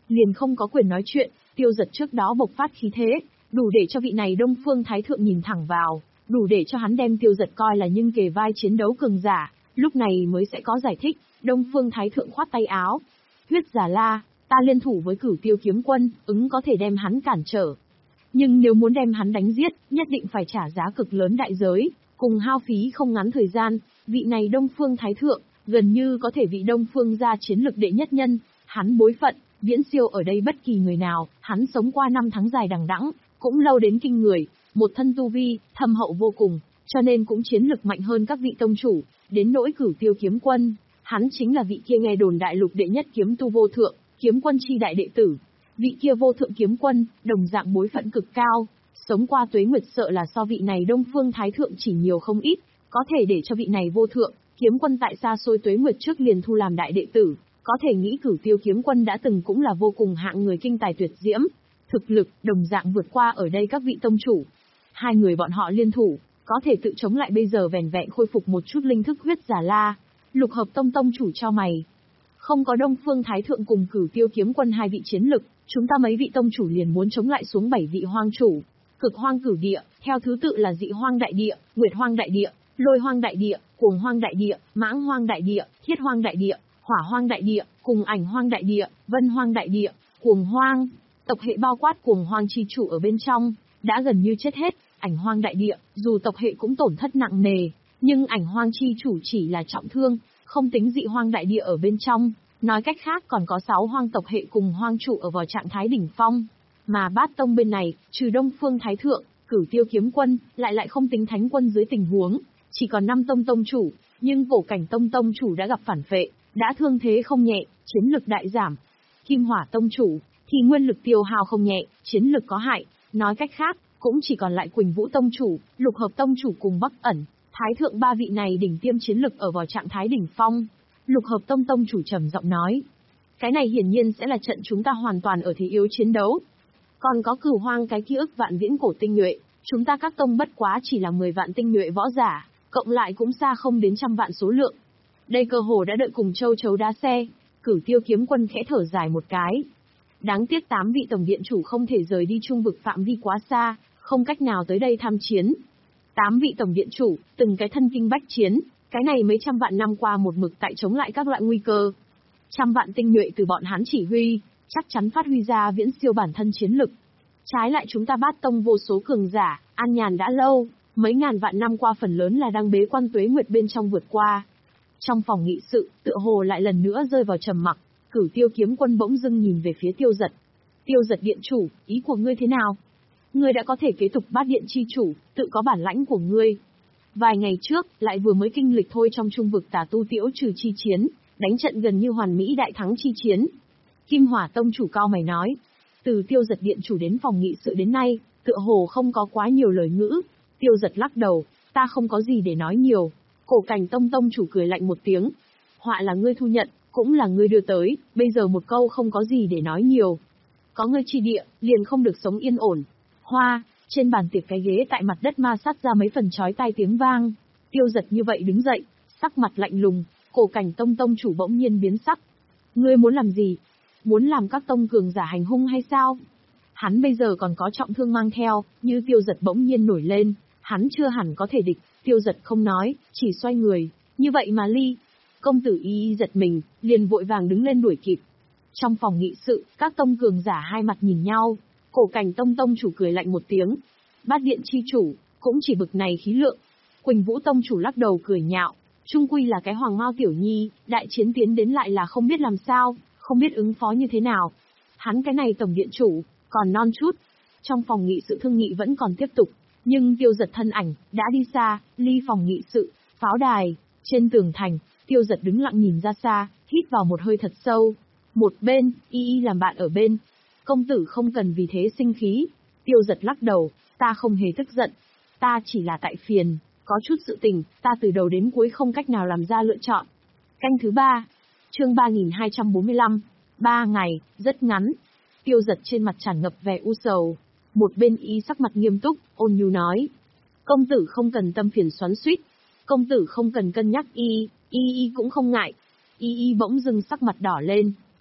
liền không có quyền nói chuyện. Tiêu Dật trước đó bộc phát khí thế, đủ để cho vị này Đông Phương Thái Thượng nhìn thẳng vào, đủ để cho hắn đem Tiêu Dật coi là nhưng kề vai chiến đấu cường giả, lúc này mới sẽ có giải thích. Đông Phương Thái Thượng khoát tay áo. Huyết Giả La, ta liên thủ với Cửu Tiêu Kiếm Quân, ứng có thể đem hắn cản trở. Nhưng nếu muốn đem hắn đánh giết, nhất định phải trả giá cực lớn đại giới, cùng hao phí không ngắn thời gian. Vị này Đông Phương Thái Thượng, gần như có thể vị Đông Phương gia chiến lực đệ nhất nhân, hắn bối phận, viễn siêu ở đây bất kỳ người nào, hắn sống qua năm tháng dài đằng đẵng, cũng lâu đến kinh người, một thân tu vi, thâm hậu vô cùng, cho nên cũng chiến lực mạnh hơn các vị tông chủ, đến nỗi Cửu Tiêu Kiếm Quân, hắn chính là vị kia nghe đồn đại lục đệ nhất kiếm tu vô thượng, kiếm quân chi đại đệ tử. Vị kia vô thượng kiếm quân, đồng dạng bối phận cực cao, sống qua tuế nguyệt sợ là so vị này Đông Phương Thái Thượng chỉ nhiều không ít, có thể để cho vị này vô thượng kiếm quân tại xa xôi tuế nguyệt trước liền thu làm đại đệ tử, có thể nghĩ Cửu Tiêu Kiếm Quân đã từng cũng là vô cùng hạng người kinh tài tuyệt diễm, thực lực đồng dạng vượt qua ở đây các vị tông chủ. Hai người bọn họ liên thủ, có thể tự chống lại bây giờ vẻn vẹn khôi phục một chút linh thức Huyết Giả La. Lục Hợp Tông tông chủ cho mày, không có Đông Phương Thái Thượng cùng Cửu Tiêu Kiếm Quân hai vị chiến lực, chúng ta mấy vị tông chủ liền muốn chống lại xuống bảy vị hoang chủ. Cực Hoang Cửu Địa, theo thứ tự là Dị Hoang Đại Địa, Nguyệt Hoang Đại Địa, Lôi Hoang Đại Địa, Cuồng Hoang Đại Địa, Mãng Hoang Đại Địa, Thiết Hoang Đại Địa, Hỏa Hoang Đại Địa, cùng Ảnh Hoang Đại Địa, Vân Hoang Đại Địa, Cuồng Hoang. Tộc hệ bao quát Cuồng Hoang chi chủ ở bên trong, đã gần như chết hết. Ảnh Hoang Đại Địa, dù tộc hệ cũng tổn thất nặng nề, nhưng Ảnh Hoang chi chủ chỉ là trọng thương, không tính Dị Hoang Đại Địa ở bên trong. Nói cách khác còn có sáu hoang tộc hệ cùng hoang chủ ở vào trạng thái đỉnh phong. Mà Bát Tông bên này, trừ Đông Phương Thái Thượng, Cửu Tiêu Kiếm Quân, lại lại không tính Thánh Quân dưới tình huống, chỉ còn năm tông tông chủ, nhưng Cổ Cảnh Tông tông chủ đã gặp phản phệ, đã thương thế không nhẹ, chiến lực đại giảm. Kim Hỏa tông chủ, thì nguyên lực tiêu hao không nhẹ, chiến lực có hại, nói cách khác, cũng chỉ còn lại Quỳnh Vũ tông chủ, Lục Hợp tông chủ cùng Bắc Ẩn, Thái Thượng ba vị này đỉnh tiêm chiến lực ở vào trạng thái đỉnh phong. Lục Hợp tông tông chủ trầm giọng nói, cái này hiển nhiên sẽ là trận chúng ta hoàn toàn ở thế yếu chiến đấu. Còn có Cửu Hoang cái ký ức vạn viễn cổ tinh nhuệ, chúng ta các tông bất quá chỉ là mười vạn tinh nhuệ võ giả, cộng lại cũng xa không đến trăm vạn số lượng. Đây cơ hồ đã đợi cùng châu chấu đá xe. Cửu Tiêu Kiếm Quân khẽ thở dài một cái. Đáng tiếc tám vị tổng điện chủ không thể rời đi trung vực phạm vi quá xa, không cách nào tới đây tham chiến. Tám vị tổng điện chủ, từng cái thân kinh bách chiến, cái này mấy trăm vạn năm qua một mực tại chống lại các loại nguy cơ. Trăm vạn tinh nhuệ từ bọn hắn chỉ huy, chắc chắn phát huy ra viễn siêu bản thân chiến lực. Trái lại chúng ta Bát Tông vô số cường giả, an nhàn đã lâu, mấy ngàn vạn năm qua phần lớn là đang bế quan tuế nguyệt bên trong vượt qua. Trong phòng nghị sự, tựa hồ lại lần nữa rơi vào trầm mặc, Cửu Tiêu Kiếm Quân bỗng dưng nhìn về phía Tiêu Dật. Tiêu Dật điện chủ, ý của ngươi thế nào? Ngươi đã có thể kế tục Bát Điện chi chủ, tự có bản lãnh của ngươi. Vài ngày trước, lại vừa mới kinh lịch thôi trong trung vực Tà Tu Tiễu Trừ chi chiến, đánh trận gần như hoàn mỹ đại thắng chi chiến. Kim Hỏa tông chủ cao mày nói, từ Tiêu Dật điện chủ đến phòng nghị sự đến nay, tựa hồ không có quá nhiều lời ngữ. Tiêu Dật lắc đầu, ta không có gì để nói nhiều. Cổ Cảnh tông tông chủ cười lạnh một tiếng, họa là ngươi thu nhận, cũng là ngươi đưa tới, bây giờ một câu không có gì để nói nhiều. Có ngươi chi địa, liền không được sống yên ổn. Hoa, trên bàn tiệc cái ghế tại mặt đất ma sát ra mấy phần chói tai tiếng vang. Tiêu Dật như vậy đứng dậy, sắc mặt lạnh lùng. Cổ Cảnh tông tông chủ bỗng nhiên biến sắc. Ngươi muốn làm gì? Muốn làm các tông cường giả hành hung hay sao? Hắn bây giờ còn có trọng thương mang theo, như Tiêu Dật bỗng nhiên nổi lên, hắn chưa hẳn có thể địch. Tiêu Dật không nói, chỉ xoay người, như vậy mà ly. Công tử y y giật mình, liền vội vàng đứng lên đuổi kịp. Trong phòng nghị sự, các tông cường giả hai mặt nhìn nhau. Cổ Cảnh tông tông chủ cười lạnh một tiếng. Bát Điện chi chủ, cũng chỉ bực này khí lượng. Quỳnh Vũ tông chủ lắc đầu cười nhạo, trung quy là cái Hoàng Mao tiểu nhi, đại chiến tiến đến lại là không biết làm sao, không biết ứng phó như thế nào. Hắn cái này tổng điện chủ, còn non chút. Trong phòng nghị sự thương nghị vẫn còn tiếp tục, nhưng Tiêu Dật thân ảnh đã đi xa, ly phòng nghị sự, pháo đài, trên tường thành. Tiêu Dật đứng lặng nhìn ra xa, hít vào một hơi thật sâu. Một bên, y y làm bạn ở bên. Công tử không cần vì thế sinh khí. Tiêu Dật lắc đầu, ta không hề tức giận. Ta chỉ là tại phiền, có chút sự tình, ta từ đầu đến cuối không cách nào làm ra lựa chọn. Canh thứ ba, chương ba nghìn hai trăm bốn mươi lăm, ba ngày, rất ngắn. Tiêu Dật trên mặt tràn ngập vẻ u sầu. Một bên y sắc mặt nghiêm túc, ôn nhu nói. Công tử không cần tâm phiền xoắn xuýt. Công tử không cần cân nhắc y, y y cũng không ngại. Y y bỗng dưng sắc mặt đỏ lên.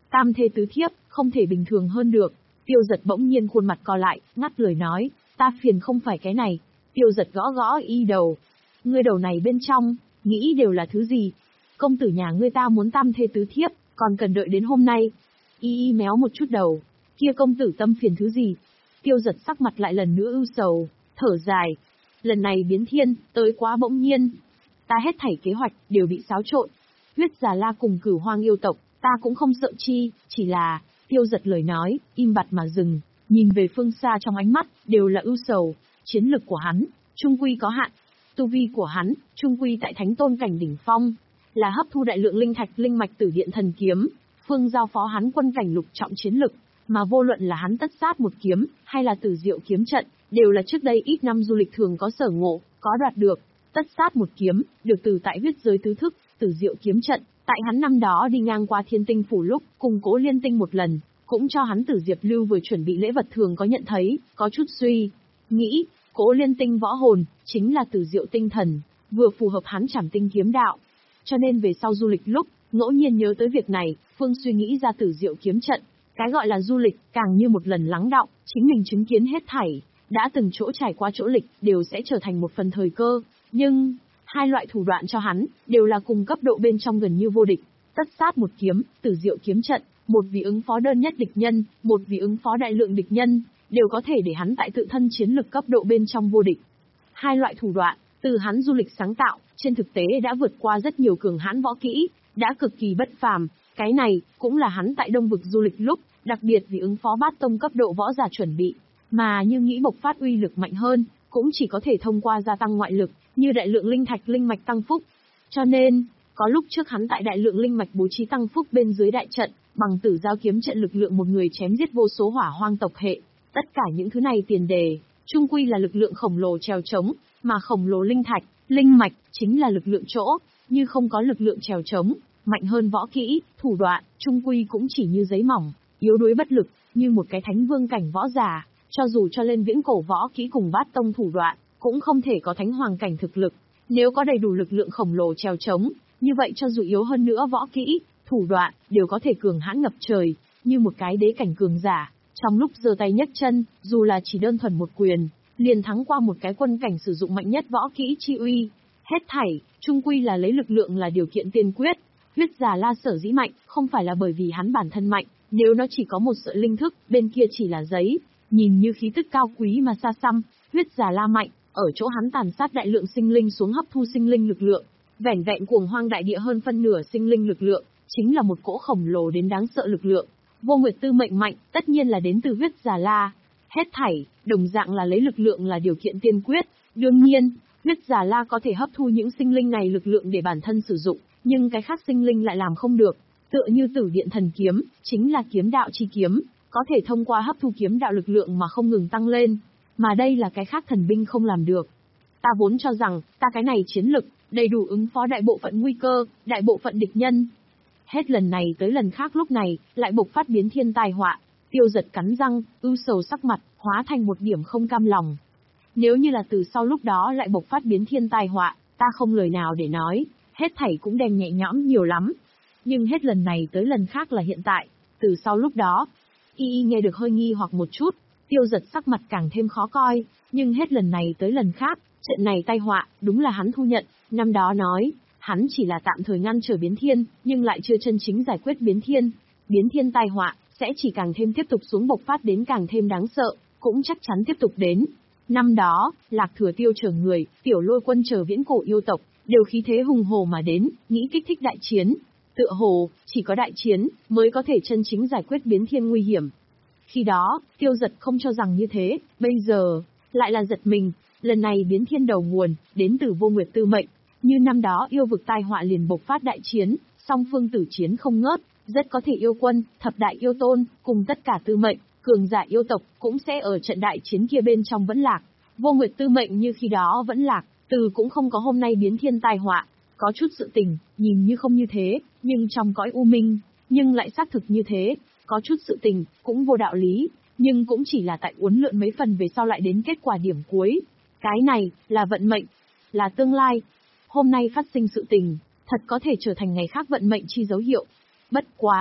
Tam thê tứ thiếp, không thể bình thường hơn được. Tiêu Giật bỗng nhiên khuôn mặt co lại, ngắt lời nói, ta phiền không phải cái này. Tiêu Giật gõ gõ y đầu. Ngươi đầu này bên trong, nghĩ đều là thứ gì? Công tử nhà ngươi ta muốn tam thê tứ thiếp, còn cần đợi đến hôm nay. Y y méo một chút đầu. Kia công tử tâm phiền thứ gì? Tiêu Giật sắc mặt lại lần nữa ưu sầu, thở dài. Lần này biến thiên, tới quá bỗng nhiên. Ta hết thảy kế hoạch, đều bị xáo trộn. Huyết Già La cùng Cửu Hoang yêu tộc, ta cũng không sợ chi, chỉ là... Tiêu Giật lời nói, im bặt mà dừng, nhìn về phương xa trong ánh mắt, đều là ưu sầu. Chiến lực của hắn, trung quy có hạn. Tu vi của hắn, trung quy tại thánh tôn cảnh đỉnh phong, là hấp thu đại lượng linh thạch linh mạch tử điện thần kiếm, phương giao phó hắn quân cảnh lục trọng chiến lực, mà vô luận là hắn tất sát một kiếm, hay là tử diệu kiếm trận, đều là trước đây ít năm du lịch thường có sở ngộ, có đoạt được. Tất sát một kiếm, được từ tại huyết giới tứ thức, tử diệu kiếm trận, tại hắn năm đó đi ngang qua thiên tinh phủ lúc, cùng Cố Liên Tinh một lần, cũng cho hắn tử diệp lưu vừa chuẩn bị lễ vật thường có nhận thấy, có chút suy nghĩ, Cố Liên Tinh võ hồn, chính là tử diệu tinh thần, vừa phù hợp hắn trảm tinh kiếm đạo. Cho nên về sau du lịch lúc, ngẫu nhiên nhớ tới việc này, Phương suy nghĩ ra tử diệu kiếm trận. Cái gọi là du lịch, càng như một lần lắng đọng, chính mình chứng kiến hết thảy, đã từng chỗ trải qua chỗ lịch, đều sẽ trở thành một phần thời cơ. Nhưng, hai loại thủ đoạn cho hắn, đều là cùng cấp độ bên trong gần như vô địch. Tất sát một kiếm, tử diệu kiếm trận, một vì ứng phó đơn nhất địch nhân, một vì ứng phó đại lượng địch nhân, đều có thể để hắn tại tự thân chiến lực cấp độ bên trong vô địch. Hai loại thủ đoạn, từ hắn du lịch sáng tạo, trên thực tế đã vượt qua rất nhiều cường hãn võ kỹ, đã cực kỳ bất phàm. Cái này, cũng là hắn tại Đông vực du lịch lúc, đặc biệt vì ứng phó bát tông cấp độ võ giả chuẩn bị. Mà như nghĩ bộc phát uy lực mạnh hơn, cũng chỉ có thể thông qua gia tăng ngoại lực, như đại lượng linh thạch linh mạch tăng phúc. Cho nên, có lúc trước hắn tại đại lượng linh mạch bố trí tăng phúc bên dưới đại trận, bằng tử giao kiếm trận lực lượng một người chém giết vô số hỏa hoang tộc hệ. Tất cả những thứ này tiền đề, chung quy là lực lượng khổng lồ trèo trống, mà khổng lồ linh thạch, linh mạch, chính là lực lượng chỗ, như không có lực lượng trèo trống, mạnh hơn võ kỹ, thủ đoạn, chung quy cũng chỉ như giấy mỏng, yếu đuối bất lực, như một cái thánh vương cảnh võ giả, cho dù cho lên viễn cổ võ kỹ cùng bát tông thủ đoạn, cũng không thể có thánh hoàng cảnh thực lực. Nếu có đầy đủ lực lượng khổng lồ trèo trống, như vậy cho dù yếu hơn nữa võ kỹ, thủ đoạn, đều có thể cường hãn ngập trời, như một cái đế cảnh cường giả. Trong lúc giơ tay nhấc chân, dù là chỉ đơn thuần một quyền, liền thắng qua một cái quân cảnh sử dụng mạnh nhất võ kỹ chi uy. Hết thảy, chung quy là lấy lực lượng là điều kiện tiên quyết. Huyết Già La sở dĩ mạnh, không phải là bởi vì hắn bản thân mạnh, nếu nó chỉ có một sợi linh thức, bên kia chỉ là giấy, nhìn như khí tức cao quý mà xa xăm. Huyết Già La mạnh, ở chỗ hắn tàn sát đại lượng sinh linh xuống hấp thu sinh linh lực lượng, vẻn vẹn cuồng hoang đại địa hơn phân nửa sinh linh lực lượng, chính là một cỗ khổng lồ đến đáng sợ lực lượng. Vô Nguyệt Tư mệnh mạnh, tất nhiên là đến từ Huyết Già La. Hết thảy, đồng dạng là lấy lực lượng là điều kiện tiên quyết. Đương nhiên, Huyết Già La có thể hấp thu những sinh linh này lực lượng để bản thân sử dụng, nhưng cái khác sinh linh lại làm không được. Tựa như Tử Điện Thần Kiếm, chính là kiếm đạo chi kiếm, có thể thông qua hấp thu kiếm đạo lực lượng mà không ngừng tăng lên. Mà đây là cái khác thần binh không làm được. Ta vốn cho rằng, ta cái này chiến lực, đầy đủ ứng phó đại bộ phận nguy cơ, đại bộ phận địch nhân. Hết lần này tới lần khác lúc này, lại bộc phát biến thiên tai họa. Tiêu Giật cắn răng, ưu sầu sắc mặt, hóa thành một điểm không cam lòng. Nếu như là từ sau lúc đó lại bộc phát biến thiên tai họa, ta không lời nào để nói, hết thảy cũng đem nhẹ nhõm nhiều lắm. Nhưng hết lần này tới lần khác là hiện tại, từ sau lúc đó, y y nghe được hơi nghi hoặc một chút, Tiêu Giật sắc mặt càng thêm khó coi, nhưng hết lần này tới lần khác, trận này tai họa, đúng là hắn thu nhận, năm đó nói, hắn chỉ là tạm thời ngăn trở biến thiên, nhưng lại chưa chân chính giải quyết biến thiên. Biến thiên tai họa, sẽ chỉ càng thêm tiếp tục xuống bộc phát đến càng thêm đáng sợ, cũng chắc chắn tiếp tục đến. Năm đó, Lạc Thừa Tiêu chờ người, Tiểu Lôi Quân chờ viễn cổ yêu tộc, đều khí thế hùng hồ mà đến, nghĩ kích thích đại chiến. Tựa hồ, chỉ có đại chiến, mới có thể chân chính giải quyết biến thiên nguy hiểm. Khi đó, Tiêu Giật không cho rằng như thế, bây giờ, lại là giật mình, lần này biến thiên đầu nguồn, đến từ Vô Nguyệt Tư mệnh. Như năm đó yêu vực tai họa liền bộc phát đại chiến, song phương tử chiến không ngớt, rất có thể yêu quân, thập đại yêu tôn, cùng tất cả tư mệnh, cường giả yêu tộc, cũng sẽ ở trận đại chiến kia bên trong vẫn lạc. Vô Nguyệt Tư mệnh như khi đó vẫn lạc, từ cũng không có hôm nay biến thiên tai họa. Có chút sự tình, nhìn như không như thế, nhưng trong cõi u minh, nhưng lại xác thực như thế. Có chút sự tình, cũng vô đạo lý, nhưng cũng chỉ là tại uốn lượn mấy phần về sau lại đến kết quả điểm cuối. Cái này, là vận mệnh, là tương lai. Hôm nay phát sinh sự tình, thật có thể trở thành ngày khác vận mệnh chi dấu hiệu. Bất quá,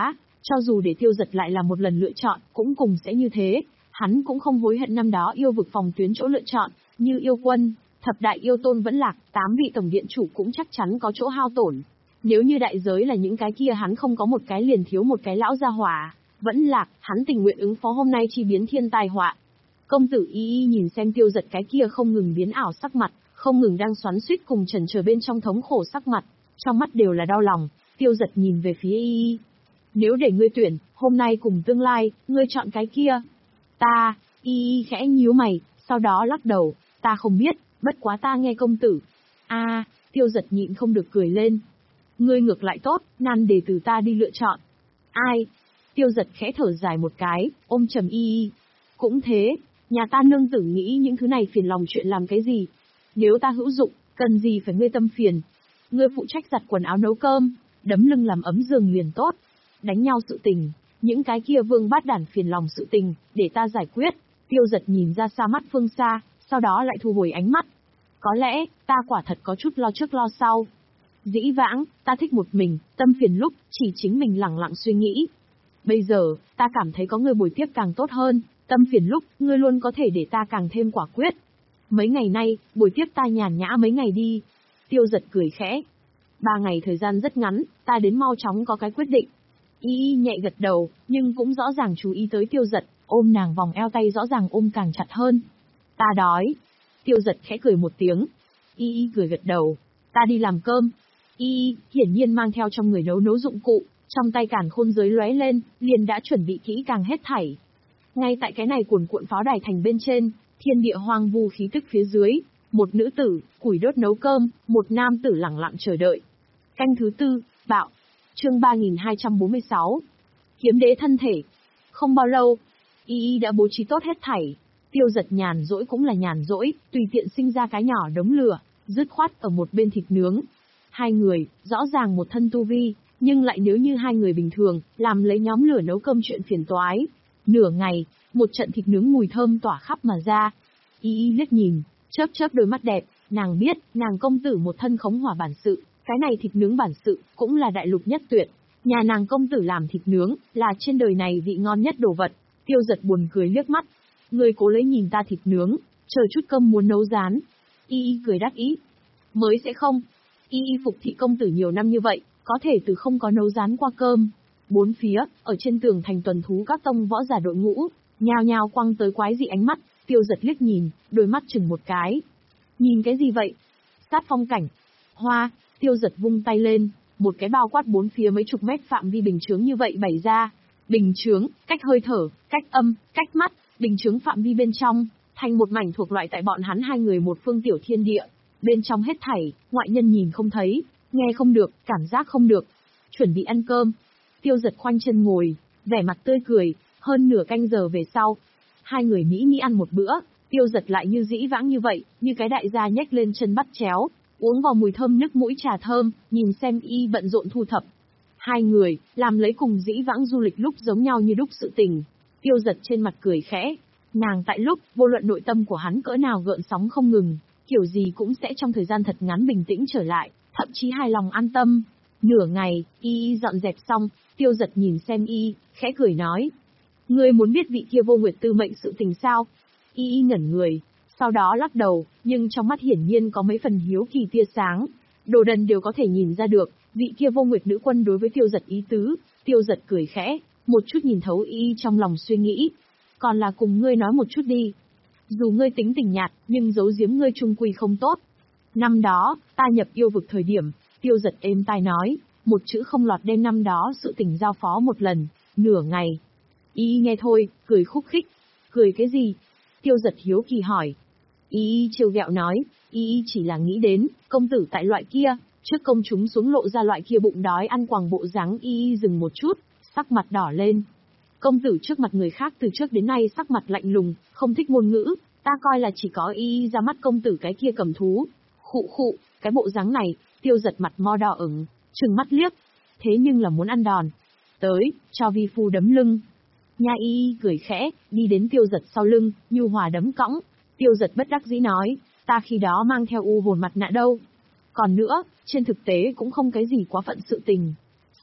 Cho dù để tiêu giật lại là một lần lựa chọn, cũng cùng sẽ như thế. Hắn cũng không hối hận năm đó yêu vực phòng tuyến chỗ lựa chọn, như yêu quân, thập đại yêu tôn vẫn lạc, tám vị tổng điện chủ cũng chắc chắn có chỗ hao tổn. Nếu như đại giới là những cái kia hắn không có một cái liền thiếu một cái lão gia hỏa, vẫn lạc, hắn tình nguyện ứng phó hôm nay chi biến thiên tai họa. Công tử Y Y nhìn xem tiêu giật cái kia không ngừng biến ảo sắc mặt, không ngừng đang xoắn xuýt cùng chần chờ bên trong thống khổ sắc mặt, trong mắt đều là đau lòng. Tiêu giật nhìn về phía Y Y. Nếu để ngươi tuyển, hôm nay cùng tương lai, ngươi chọn cái kia. Ta, Y Y khẽ nhíu mày, sau đó lắc đầu, ta không biết, bất quá ta nghe công tử. A, tiêu giật nhịn không được cười lên. Ngươi ngược lại tốt, nan để từ ta đi lựa chọn. Ai? Tiêu giật khẽ thở dài một cái, ôm trầm Y Y. Cũng thế, nhà ta nương tử nghĩ những thứ này phiền lòng chuyện làm cái gì. Nếu ta hữu dụng, cần gì phải ngươi tâm phiền. Ngươi phụ trách giặt quần áo nấu cơm, đấm lưng làm ấm giường liền tốt. Đánh nhau sự tình, những cái kia vương bát đản phiền lòng sự tình, để ta giải quyết. Tiêu giật nhìn ra xa mắt phương xa, sau đó lại thu hồi ánh mắt. Có lẽ, ta quả thật có chút lo trước lo sau. Dĩ vãng, ta thích một mình, tâm phiền lúc, chỉ chính mình lẳng lặng suy nghĩ. Bây giờ, ta cảm thấy có người bồi tiếp càng tốt hơn, tâm phiền lúc, ngươi luôn có thể để ta càng thêm quả quyết. Mấy ngày nay, bồi tiếp ta nhàn nhã mấy ngày đi. Tiêu giật cười khẽ. Ba ngày thời gian rất ngắn, ta đến mau chóng có cái quyết định. Y Y nhẹ gật đầu, nhưng cũng rõ ràng chú ý tới tiêu giật, ôm nàng vòng eo tay rõ ràng ôm càng chặt hơn. Ta đói. Tiêu giật khẽ cười một tiếng. Y Y cười gật đầu. Ta đi làm cơm. Y Y hiển nhiên mang theo trong người nấu nấu dụng cụ, trong tay càn khôn giới lóe lên, liền đã chuẩn bị kỹ càng hết thảy. Ngay tại cái này cuồn cuộn pháo đài thành bên trên, thiên địa hoang vu khí tức phía dưới, một nữ tử, củi đốt nấu cơm, một nam tử lẳng lặng chờ đợi. Canh thứ tư, bạo. Chương ba nghìn hai trăm bốn mươi sáu. Kiếm đế thân thể. Không bao lâu, Y Y đã bố trí tốt hết thảy. Tiêu giật nhàn rỗi cũng là nhàn rỗi, tùy tiện sinh ra cái nhỏ đống lửa, dứt khoát ở một bên thịt nướng. Hai người, rõ ràng một thân tu vi, nhưng lại nếu như hai người bình thường, làm lấy nhóm lửa nấu cơm chuyện phiền toái. Nửa ngày, một trận thịt nướng mùi thơm tỏa khắp mà ra. Y Y liếc nhìn, chớp chớp đôi mắt đẹp, nàng biết, nàng công tử một thân khống hỏa bản sự, cái này thịt nướng bản sự, cũng là đại lục nhất tuyệt. Nhà nàng công tử làm thịt nướng, là trên đời này vị ngon nhất đồ vật. Tiêu giật buồn cười liếc mắt. Người cố lấy nhìn ta thịt nướng, chờ chút cơm muốn nấu rán. Y Y cười đắc ý. Mới sẽ không. Y Y phục thị công tử nhiều năm như vậy, có thể từ không có nấu rán qua cơm. Bốn phía, ở trên tường thành tuần thú các tông võ giả đội ngũ, nhao nhao quăng tới quái dị ánh mắt. Tiêu giật liếc nhìn, đôi mắt chừng một cái. Nhìn cái gì vậy? Sát phong cảnh. Hoa. Tiêu giật vung tay lên, một cái bao quát bốn phía mấy chục mét phạm vi bình chướng như vậy bày ra. Bình chướng, cách hơi thở, cách âm, cách mắt, bình chướng phạm vi bên trong, thành một mảnh thuộc loại tại bọn hắn hai người một phương tiểu thiên địa. Bên trong hết thảy, ngoại nhân nhìn không thấy, nghe không được, cảm giác không được. Chuẩn bị ăn cơm. Tiêu giật khoanh chân ngồi, vẻ mặt tươi cười, hơn nửa canh giờ về sau. Hai người mỹ mỹ ăn một bữa, tiêu giật lại như dĩ vãng như vậy, như cái đại gia nhếch lên chân bắt chéo. Uống vào mùi thơm nước mũi trà thơm, nhìn xem Y bận rộn thu thập. Hai người, làm lấy cùng dĩ vãng du lịch lúc giống nhau như đúc sự tình. Tiêu giật trên mặt cười khẽ. Nàng tại lúc, vô luận nội tâm của hắn cỡ nào gợn sóng không ngừng, kiểu gì cũng sẽ trong thời gian thật ngắn bình tĩnh trở lại, thậm chí hài lòng an tâm. Nửa ngày, Y dọn dẹp xong, tiêu giật nhìn xem Y, khẽ cười nói. Ngươi muốn biết vị kia vô nguyệt tư mệnh sự tình sao? Y ngẩn người. Sau đó lắc đầu, nhưng trong mắt hiển nhiên có mấy phần hiếu kỳ tia sáng. Đồ đần đều có thể nhìn ra được, vị kia vô nguyệt nữ quân đối với tiêu giật ý tứ. Tiêu giật cười khẽ, một chút nhìn thấu Y trong lòng suy nghĩ. Còn là cùng ngươi nói một chút đi. Dù ngươi tính tình nhạt, nhưng giấu giếm ngươi trung quy không tốt. Năm đó, ta nhập yêu vực thời điểm, tiêu giật êm tai nói, một chữ không lọt đem năm đó sự tình giao phó một lần, nửa ngày. Y nghe thôi, cười khúc khích. Cười cái gì? Tiêu giật hiếu kỳ hỏi. Y trêu ghẹo nói, Y chỉ là nghĩ đến, công tử tại loại kia, trước công chúng xuống lộ ra loại kia bụng đói ăn quàng bộ dáng. Y dừng một chút, sắc mặt đỏ lên. Công tử trước mặt người khác từ trước đến nay sắc mặt lạnh lùng, không thích ngôn ngữ, ta coi là chỉ có Y ra mắt công tử cái kia cầm thú. Khụ khụ, cái bộ dáng này, tiêu giật mặt mo đỏ ửng, trừng mắt liếc. Thế nhưng là muốn ăn đòn. Tới, cho vi phu đấm lưng. Nha Y cười khẽ, đi đến tiêu giật sau lưng, nhu hòa đấm cõng. Tiêu giật bất đắc dĩ nói, ta khi đó mang theo u hồn mặt nạ đâu. Còn nữa, trên thực tế cũng không cái gì quá phận sự tình.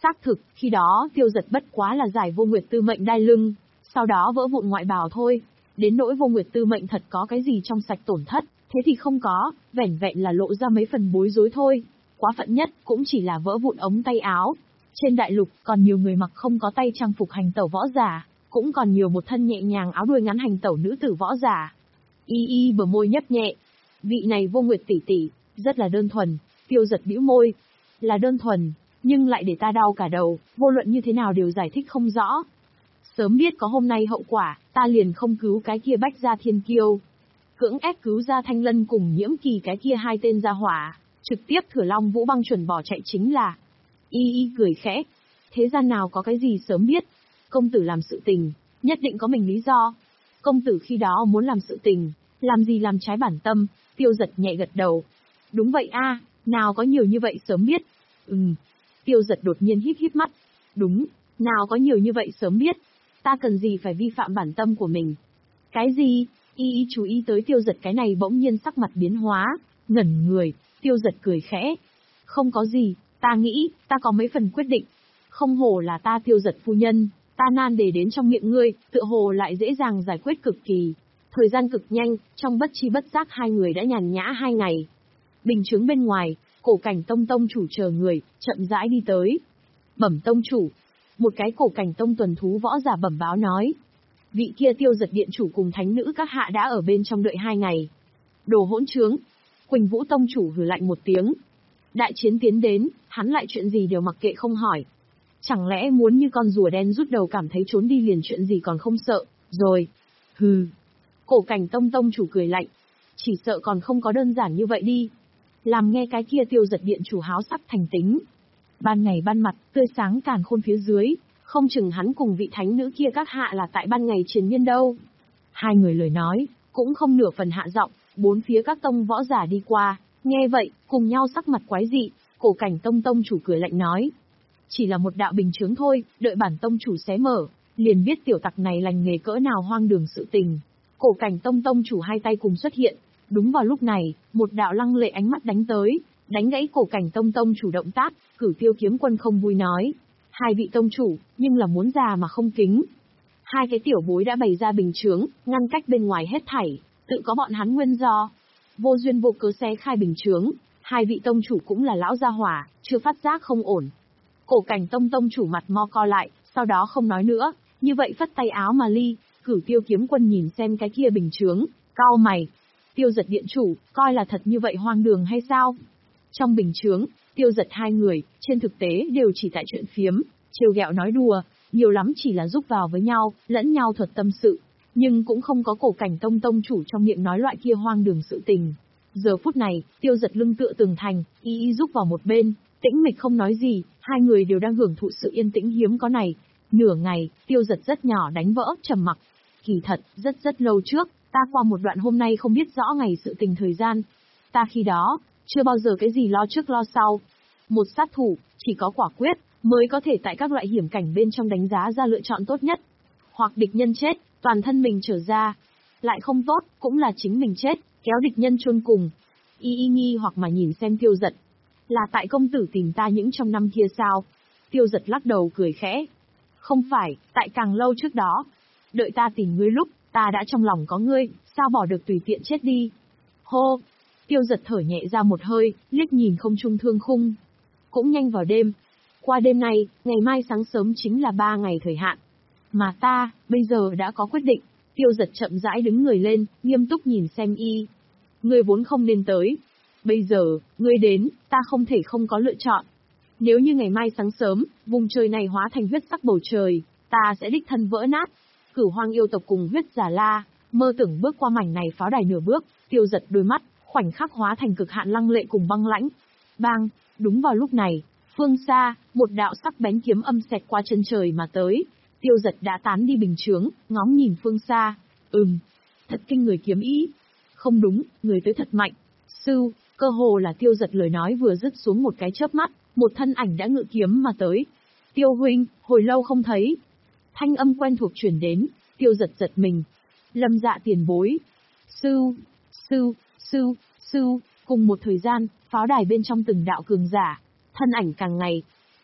Xác thực, khi đó tiêu giật bất quá là giải Vô Nguyệt Tư mệnh đai lưng, sau đó vỡ vụn ngoại bào thôi. Đến nỗi Vô Nguyệt Tư mệnh thật có cái gì trong sạch tổn thất, thế thì không có, vẻn vẹn là lộ ra mấy phần bối rối thôi. Quá phận nhất cũng chỉ là vỡ vụn ống tay áo. Trên đại lục còn nhiều người mặc không có tay trang phục hành tẩu võ giả, cũng còn nhiều một thân nhẹ nhàng áo đuôi ngắn hành tẩu nữ tử võ giả. Y y bờ môi nhấp nhẹ. Vị này Vô Nguyệt tỷ tỷ, rất là đơn thuần. Tiêu giật bĩu môi. Là đơn thuần, nhưng lại để ta đau cả đầu, vô luận như thế nào đều giải thích không rõ. Sớm biết có hôm nay hậu quả, ta liền không cứu cái kia Bách Gia Thiên Kiêu. Cưỡng ép cứu ra Thanh Lân cùng Nhiễm Kỳ cái kia hai tên gia hỏa, trực tiếp Thừa Long Vũ Băng chuẩn bỏ chạy chính là. Y y cười khẽ. Thế gian nào có cái gì sớm biết. Công tử làm sự tình, nhất định có mình lý do. Công tử khi đó muốn làm sự tình, làm gì làm trái bản tâm. Tiêu giật nhẹ gật đầu. Đúng vậy a, nào có nhiều như vậy sớm biết. Ừm. Tiêu giật đột nhiên híp híp mắt. Đúng, nào có nhiều như vậy sớm biết. Ta cần gì phải vi phạm bản tâm của mình. Cái gì? Y y chú ý tới tiêu giật cái này bỗng nhiên sắc mặt biến hóa, ngẩn người. Tiêu giật cười khẽ. Không có gì, ta nghĩ, ta có mấy phần quyết định. Không hổ là ta Tiêu giật phu nhân, ta nan đề đến trong miệng ngươi, tựa hồ lại dễ dàng giải quyết cực kỳ. Thời gian cực nhanh, trong bất chi bất giác hai người đã nhàn nhã hai ngày. Bình chướng bên ngoài, Cổ Cảnh Tông tông chủ chờ người, chậm rãi đi tới. Bẩm tông chủ. Một cái Cổ Cảnh Tông tuần thú võ giả bẩm báo nói. Vị kia Tiêu giật điện chủ cùng thánh nữ các hạ đã ở bên trong đợi hai ngày. Đồ hỗn trướng. Quỳnh Vũ tông chủ hừ lạnh một tiếng. Đại chiến tiến đến, hắn lại chuyện gì đều mặc kệ không hỏi. Chẳng lẽ muốn như con rùa đen rút đầu cảm thấy trốn đi liền chuyện gì còn không sợ, rồi. Hừ. Cổ Cảnh Tông tông chủ cười lạnh. Chỉ sợ còn không có đơn giản như vậy đi. Làm nghe cái kia Tiêu giật điện chủ háo sắc thành tính. Ban ngày ban mặt, tươi sáng càn khôn phía dưới, không chừng hắn cùng vị thánh nữ kia các hạ là tại ban ngày triền miên đâu. Hai người lời nói, cũng không nửa phần hạ giọng, bốn phía các tông võ giả đi qua, nghe vậy, cùng nhau sắc mặt quái dị, Cổ Cảnh Tông tông chủ cười lạnh nói. Chỉ là một đạo bình chướng thôi, đợi bản tông chủ xé mở, liền biết tiểu tặc này lành nghề cỡ nào hoang đường sự tình. Cổ Cảnh Tông tông chủ hai tay cùng xuất hiện, đúng vào lúc này, một đạo lăng lệ ánh mắt đánh tới, đánh gãy Cổ Cảnh Tông tông chủ động tác, Cửu Tiêu Kiếm Quân không vui nói. Hai vị tông chủ, nhưng là muốn già mà không kính. Hai cái tiểu bối đã bày ra bình chướng, ngăn cách bên ngoài hết thảy, tự có bọn hắn nguyên do. Vô duyên vô cớ xé khai bình chướng, hai vị tông chủ cũng là lão gia hỏa, chưa phát giác không ổn. Cổ Cảnh Tông tông chủ mặt mo co lại, sau đó không nói nữa, như vậy phất tay áo mà ly. Cửu Tiêu Kiếm Quân nhìn xem cái kia bình chướng, cau mày. Tiêu giật điện chủ, coi là thật như vậy hoang đường hay sao? Trong bình chướng, Tiêu giật hai người, trên thực tế đều chỉ tại chuyện phiếm, trêu ghẹo nói đùa, nhiều lắm chỉ là giúp vào với nhau, lẫn nhau thuật tâm sự, nhưng cũng không có Cổ Cảnh Tông tông chủ trong miệng nói loại kia hoang đường sự tình. Giờ phút này, Tiêu giật lưng tựa tường thành, y y giúp vào một bên, tĩnh mịch không nói gì, hai người đều đang hưởng thụ sự yên tĩnh hiếm có này. Nửa ngày, Tiêu giật rất nhỏ đánh vỡ, trầm mặc. Kỳ thật, rất rất lâu trước, ta qua một đoạn hôm nay không biết rõ ngày sự tình thời gian. Ta khi đó, chưa bao giờ cái gì lo trước lo sau. Một sát thủ, chỉ có quả quyết, mới có thể tại các loại hiểm cảnh bên trong đánh giá ra lựa chọn tốt nhất. Hoặc địch nhân chết, toàn thân mình trở ra. Lại không tốt, cũng là chính mình chết, kéo địch nhân chôn cùng. Y y nghi hoặc mà nhìn xem Tiêu giật. Là tại công tử tìm ta những trong năm kia sao? Tiêu giật lắc đầu cười khẽ. Không phải, tại càng lâu trước đó. Đợi ta tìm ngươi lúc, ta đã trong lòng có ngươi, sao bỏ được tùy tiện chết đi. Hô! Tiêu giật thở nhẹ ra một hơi, liếc nhìn không trung thương khung. Cũng nhanh vào đêm. Qua đêm nay, ngày mai sáng sớm chính là ba ngày thời hạn. Mà ta, bây giờ đã có quyết định. Tiêu giật chậm rãi đứng người lên, nghiêm túc nhìn xem y. Ngươi vốn không nên tới. Bây giờ, ngươi đến, ta không thể không có lựa chọn. Nếu như ngày mai sáng sớm, vùng trời này hóa thành huyết sắc bầu trời, ta sẽ đích thân vỡ nát. Cửu Hoang yêu tộc cùng huyết giả la, mơ tưởng bước qua mảnh này pháo đài nửa bước, Tiêu giật đôi mắt, khoảnh khắc hóa thành cực hạn lăng lệ cùng băng lãnh. Bang, đúng vào lúc này, phương xa, một đạo sắc bén kiếm âm xẹt qua chân trời mà tới. Tiêu giật đã tán đi bình chướng, ngóng nhìn phương xa. Ừm, thật kinh người kiếm ý. Không đúng, người tới thật mạnh. Sư, cơ hồ là Tiêu giật lời nói vừa dứt xuống một cái chớp mắt, một thân ảnh đã ngự kiếm mà tới. Tiêu huynh, hồi lâu không thấy. Thanh âm quen thuộc truyền đến, Tiêu giật giật mình. Lâm Dạ tiền bối. Sư, sư, sư, sư, cùng một thời gian, pháo đài bên trong từng đạo cường giả, thân ảnh càng ngày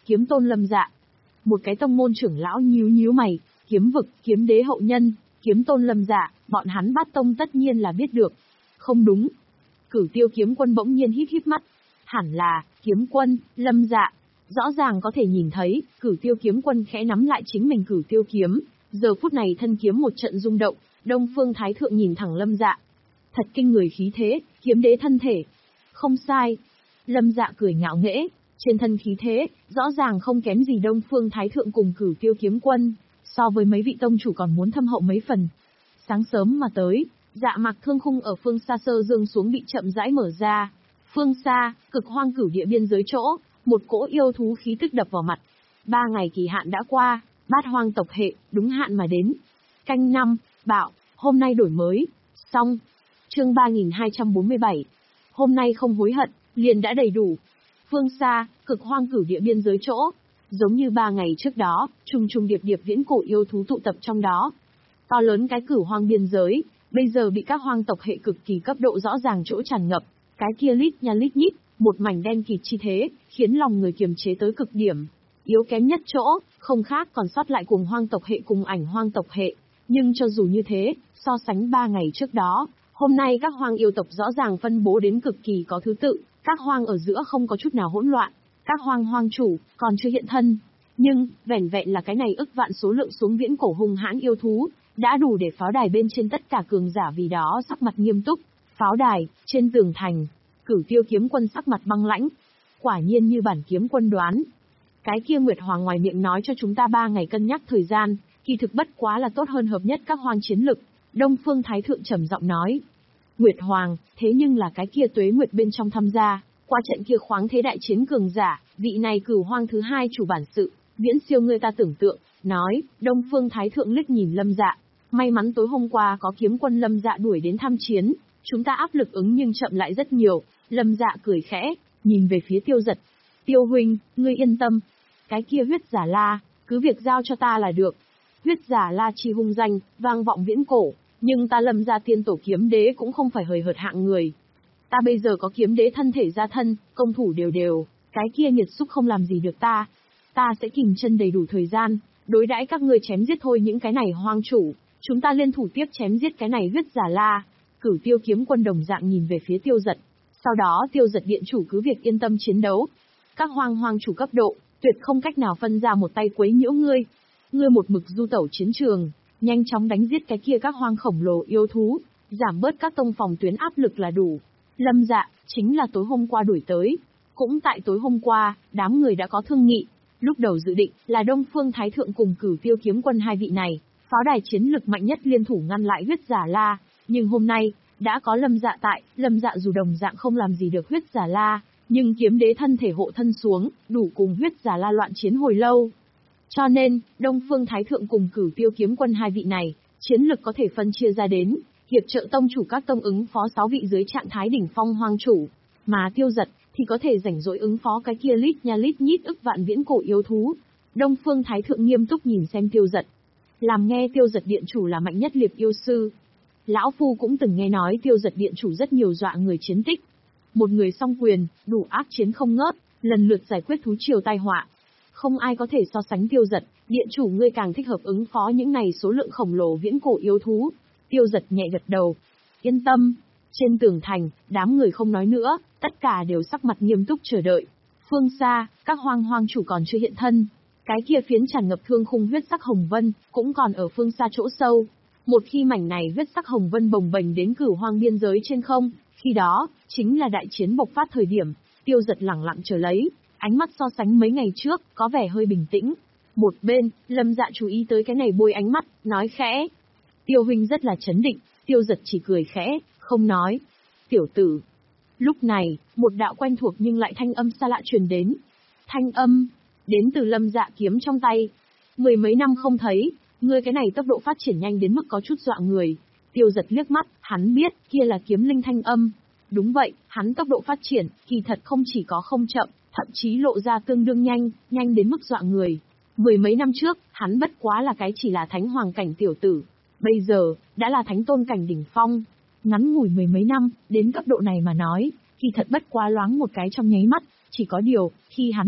Kiếm tôn Lâm Dạ. Một cái tông môn trưởng lão nhíu nhíu mày, kiếm vực, kiếm đế hậu nhân, kiếm tôn Lâm Dạ, bọn hắn Bát tông tất nhiên là biết được. Không đúng. Cửu Tiêu kiếm quân bỗng nhiên híp híp mắt. Hẳn là, kiếm quân, Lâm Dạ. Rõ ràng có thể nhìn thấy, Cửu Tiêu kiếm quân khẽ nắm lại chính mình Cửu Tiêu kiếm, giờ phút này thân kiếm một trận rung động, Đông Phương Thái Thượng nhìn thẳng Lâm Dạ. Thật kinh người khí thế, kiếm đế thân thể. Không sai. Lâm Dạ cười ngạo nghễ, trên thân khí thế, rõ ràng không kém gì Đông Phương Thái Thượng cùng Cửu Tiêu kiếm quân, so với mấy vị tông chủ còn muốn thâm hậu mấy phần. Sáng sớm mà tới, Dạ Mạc thương khung ở phương xa sơ dương xuống bị chậm rãi mở ra. Phương xa, cực hoang cửu địa biên giới chỗ, một cỗ yêu thú khí tức đập vào mặt. Ba ngày kỳ hạn đã qua, bát hoang tộc hệ, đúng hạn mà đến. Canh năm, bạo, hôm nay đổi mới. Xong. Chương ba nghìn hai trăm bốn mươi bảy. Hôm nay không hối hận, liền đã đầy đủ. Phương xa, cực hoang cửu địa biên giới chỗ. Giống như ba ngày trước đó, trùng trùng điệp điệp viễn cổ yêu thú tụ tập trong đó. To lớn cái cửu hoang biên giới, bây giờ bị các hoang tộc hệ cực kỳ cấp độ rõ ràng chỗ tràn ngập. Cái kia lít nha lít nhít, một mảnh đen kịt chi thế, khiến lòng người kiềm chế tới cực điểm. Yếu kém nhất chỗ, không khác còn sót lại cùng hoang tộc hệ cùng ảnh hoang tộc hệ. Nhưng cho dù như thế, so sánh ba ngày trước đó, hôm nay các hoang yêu tộc rõ ràng phân bố đến cực kỳ có thứ tự, các hoang ở giữa không có chút nào hỗn loạn, các hoang hoang chủ còn chưa hiện thân. Nhưng, vẻn vẹn là cái này ức vạn số lượng xuống viễn cổ hung hãn yêu thú, đã đủ để pháo đài bên trên tất cả cường giả vì đó sắc mặt nghiêm túc. Pháo đài, trên tường thành, Cửu Tiêu kiếm quân sắc mặt băng lãnh. Quả nhiên như bản kiếm quân đoán. Cái kia Nguyệt Hoàng ngoài miệng nói cho chúng ta ba ngày cân nhắc thời gian, kỳ thực bất quá là tốt hơn hợp nhất các hoang chiến lực. Đông Phương Thái Thượng trầm giọng nói. Nguyệt Hoàng, thế nhưng là cái kia Tuế Nguyệt bên trong tham gia, qua trận kia khoáng thế đại chiến cường giả, vị này cửu hoang thứ hai chủ bản sự, viễn siêu người ta tưởng tượng, nói. Đông Phương Thái Thượng liếc nhìn Lâm Dạ. May mắn tối hôm qua có kiếm quân Lâm Dạ đuổi đến tham chiến, chúng ta áp lực ứng nhưng chậm lại rất nhiều. Lâm Dạ cười khẽ, nhìn về phía Tiêu Giật. Tiêu huynh, ngươi yên tâm. Cái kia huyết giả la, cứ việc giao cho ta là được. Huyết giả la chi hung danh, vang vọng viễn cổ, nhưng ta Lâm gia tiên tổ kiếm đế cũng không phải hời hợt hạng người. Ta bây giờ có kiếm đế thân thể gia thân, công thủ đều đều, cái kia nghiệt xúc không làm gì được ta. Ta sẽ kìm chân đầy đủ thời gian, đối đãi các ngươi chém giết thôi những cái này hoang chủ, chúng ta liên thủ tiếp chém giết cái này huyết giả la. Cửu Tiêu kiếm quân đồng dạng nhìn về phía Tiêu Giật. Sau đó Tiêu Giật điện chủ cứ việc yên tâm chiến đấu. Các hoang hoang chủ cấp độ, tuyệt không cách nào phân ra một tay quấy nhiễu ngươi. Ngươi một mực du tẩu chiến trường, nhanh chóng đánh giết cái kia các hoang khổng lồ yêu thú, giảm bớt các tông phòng tuyến áp lực là đủ. Lâm Dạ, chính là tối hôm qua đuổi tới. Cũng tại tối hôm qua, đám người đã có thương nghị. Lúc đầu dự định là Đông Phương Thái Thượng cùng Cửu Tiêu kiếm quân hai vị này, pháo đài chiến lực mạnh nhất liên thủ ngăn lại huyết giả la. Nhưng hôm nay, đã có Lâm Dạ tại, Lâm Dạ dù đồng dạng không làm gì được huyết giả la, nhưng kiếm đế thân thể hộ thân xuống, đủ cùng huyết giả la loạn chiến hồi lâu. Cho nên, Đông Phương Thái Thượng cùng Cửu Tiêu kiếm quân hai vị này, chiến lực có thể phân chia ra đến, hiệp trợ tông chủ các tông ứng phó sáu vị dưới trạng thái đỉnh phong hoang chủ, mà Tiêu Giật thì có thể rảnh rỗi ứng phó cái kia lít nha lít nhít ức vạn viễn cổ yêu thú. Đông Phương Thái Thượng nghiêm túc nhìn xem Tiêu Giật. Làm nghe Tiêu Giật điện chủ là mạnh nhất liệp yêu sư. Lão Phu cũng từng nghe nói Tiêu Giật điện chủ rất nhiều dọa người chiến tích. Một người song quyền, đủ ác chiến không ngớt, lần lượt giải quyết thú triều tai họa. Không ai có thể so sánh Tiêu Giật, điện chủ ngươi càng thích hợp ứng phó những này số lượng khổng lồ viễn cổ yêu thú. Tiêu Giật nhẹ gật đầu. Yên tâm. Trên tường thành, đám người không nói nữa, tất cả đều sắc mặt nghiêm túc chờ đợi. Phương xa, các hoang hoang chủ còn chưa hiện thân. Cái kia phiến tràn ngập thương khung huyết sắc hồng vân, cũng còn ở phương xa chỗ sâu. Một khi mảnh này huyết sắc hồng vân bồng bềnh đến cửu hoang biên giới trên không, khi đó, chính là đại chiến bộc phát thời điểm. Tiêu Giật lẳng lặng chờ lấy, ánh mắt so sánh mấy ngày trước, có vẻ hơi bình tĩnh. Một bên, Lâm Dạ chú ý tới cái này bôi ánh mắt, nói khẽ. Tiêu huynh rất là chấn định. Tiêu Giật chỉ cười khẽ, không nói. Tiểu tử. Lúc này, một đạo quen thuộc nhưng lại thanh âm xa lạ truyền đến. Thanh âm, đến từ Lâm Dạ kiếm trong tay. Mười mấy năm không thấy, ngươi cái này tốc độ phát triển nhanh đến mức có chút dọa người. Tiêu Giật liếc mắt, hắn biết, kia là kiếm linh thanh âm. Đúng vậy, hắn tốc độ phát triển, kỳ thật không chỉ có không chậm, thậm chí lộ ra tương đương nhanh, nhanh đến mức dọa người. Mười mấy năm trước, hắn bất quá là cái chỉ là thánh hoàng cảnh tiểu tử. Bây giờ, đã là thánh tôn cảnh đỉnh phong. Ngắn ngủi mười mấy năm, đến cấp độ này mà nói, kỳ thật bất quá loáng một cái trong nháy mắt, chỉ có điều, khi hắn đụng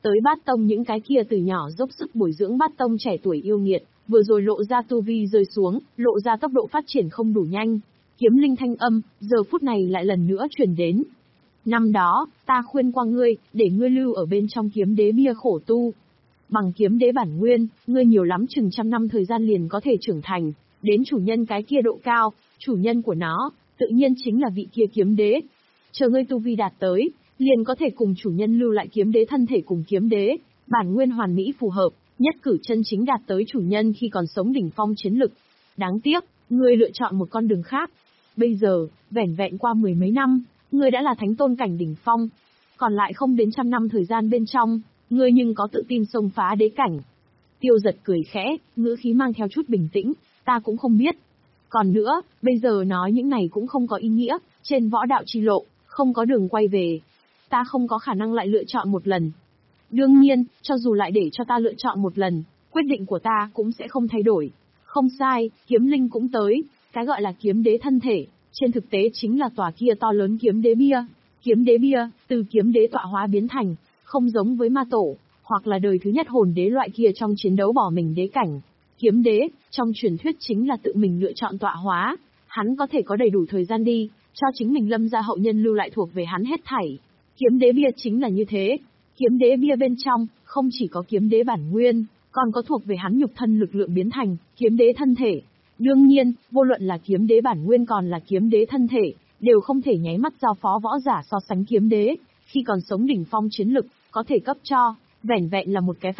tới bát tông những cái kia từ nhỏ dốc sức bồi dưỡng bát tông trẻ tuổi yêu nghiệt, vừa rồi lộ ra tu vi rơi xuống, lộ ra tốc độ phát triển không đủ nhanh. Kiếm linh thanh âm, giờ phút này lại lần nữa truyền đến. Năm đó, ta khuyên qua ngươi, để ngươi lưu ở bên trong kiếm đế bia khổ tu. Bằng kiếm đế bản nguyên, ngươi nhiều lắm chừng trăm năm thời gian liền có thể trưởng thành, đến chủ nhân cái kia độ cao, chủ nhân của nó, tự nhiên chính là vị kia kiếm đế. Chờ ngươi tu vi đạt tới, liền có thể cùng chủ nhân lưu lại kiếm đế thân thể cùng kiếm đế, bản nguyên hoàn mỹ phù hợp, nhất cử chân chính đạt tới chủ nhân khi còn sống đỉnh phong chiến lực. Đáng tiếc, ngươi lựa chọn một con đường khác. Bây giờ, vẻn vẹn qua mười mấy năm, ngươi đã là thánh tôn cảnh đỉnh phong. Còn lại không đến trăm năm thời gian bên trong, ngươi nhưng có tự tin xông phá đế cảnh. Tiêu Giật cười khẽ, ngữ khí mang theo chút bình tĩnh, ta cũng không biết. Còn nữa, bây giờ nói những này cũng không có ý nghĩa, trên võ đạo chi lộ, không có đường quay về. Ta không có khả năng lại lựa chọn một lần. Đương nhiên, cho dù lại để cho ta lựa chọn một lần, quyết định của ta cũng sẽ không thay đổi. Không sai, kiếm linh cũng tới, cái gọi là kiếm đế thân thể, trên thực tế chính là tòa kia to lớn kiếm đế bia. Kiếm đế bia, từ kiếm đế tọa hóa biến thành, không giống với ma tổ, hoặc là đời thứ nhất hồn đế loại kia trong chiến đấu bỏ mình đế cảnh. Kiếm đế, trong truyền thuyết chính là tự mình lựa chọn tọa hóa, hắn có thể có đầy đủ thời gian đi, cho chính mình lâm gia hậu nhân lưu lại thuộc về hắn hết thảy. Kiếm đế bia chính là như thế. Kiếm đế bia bên trong, không chỉ có kiếm đế bản nguyên, còn có thuộc về hắn nhục thân lực lượng biến thành, kiếm đế thân thể. Đương nhiên, vô luận là kiếm đế bản nguyên còn là kiếm đế thân thể, đều không thể nháy mắt giao phó võ giả so sánh kiếm đế, khi còn sống đỉnh phong chiến lực, có thể cấp cho, vẻn vẹn là một cái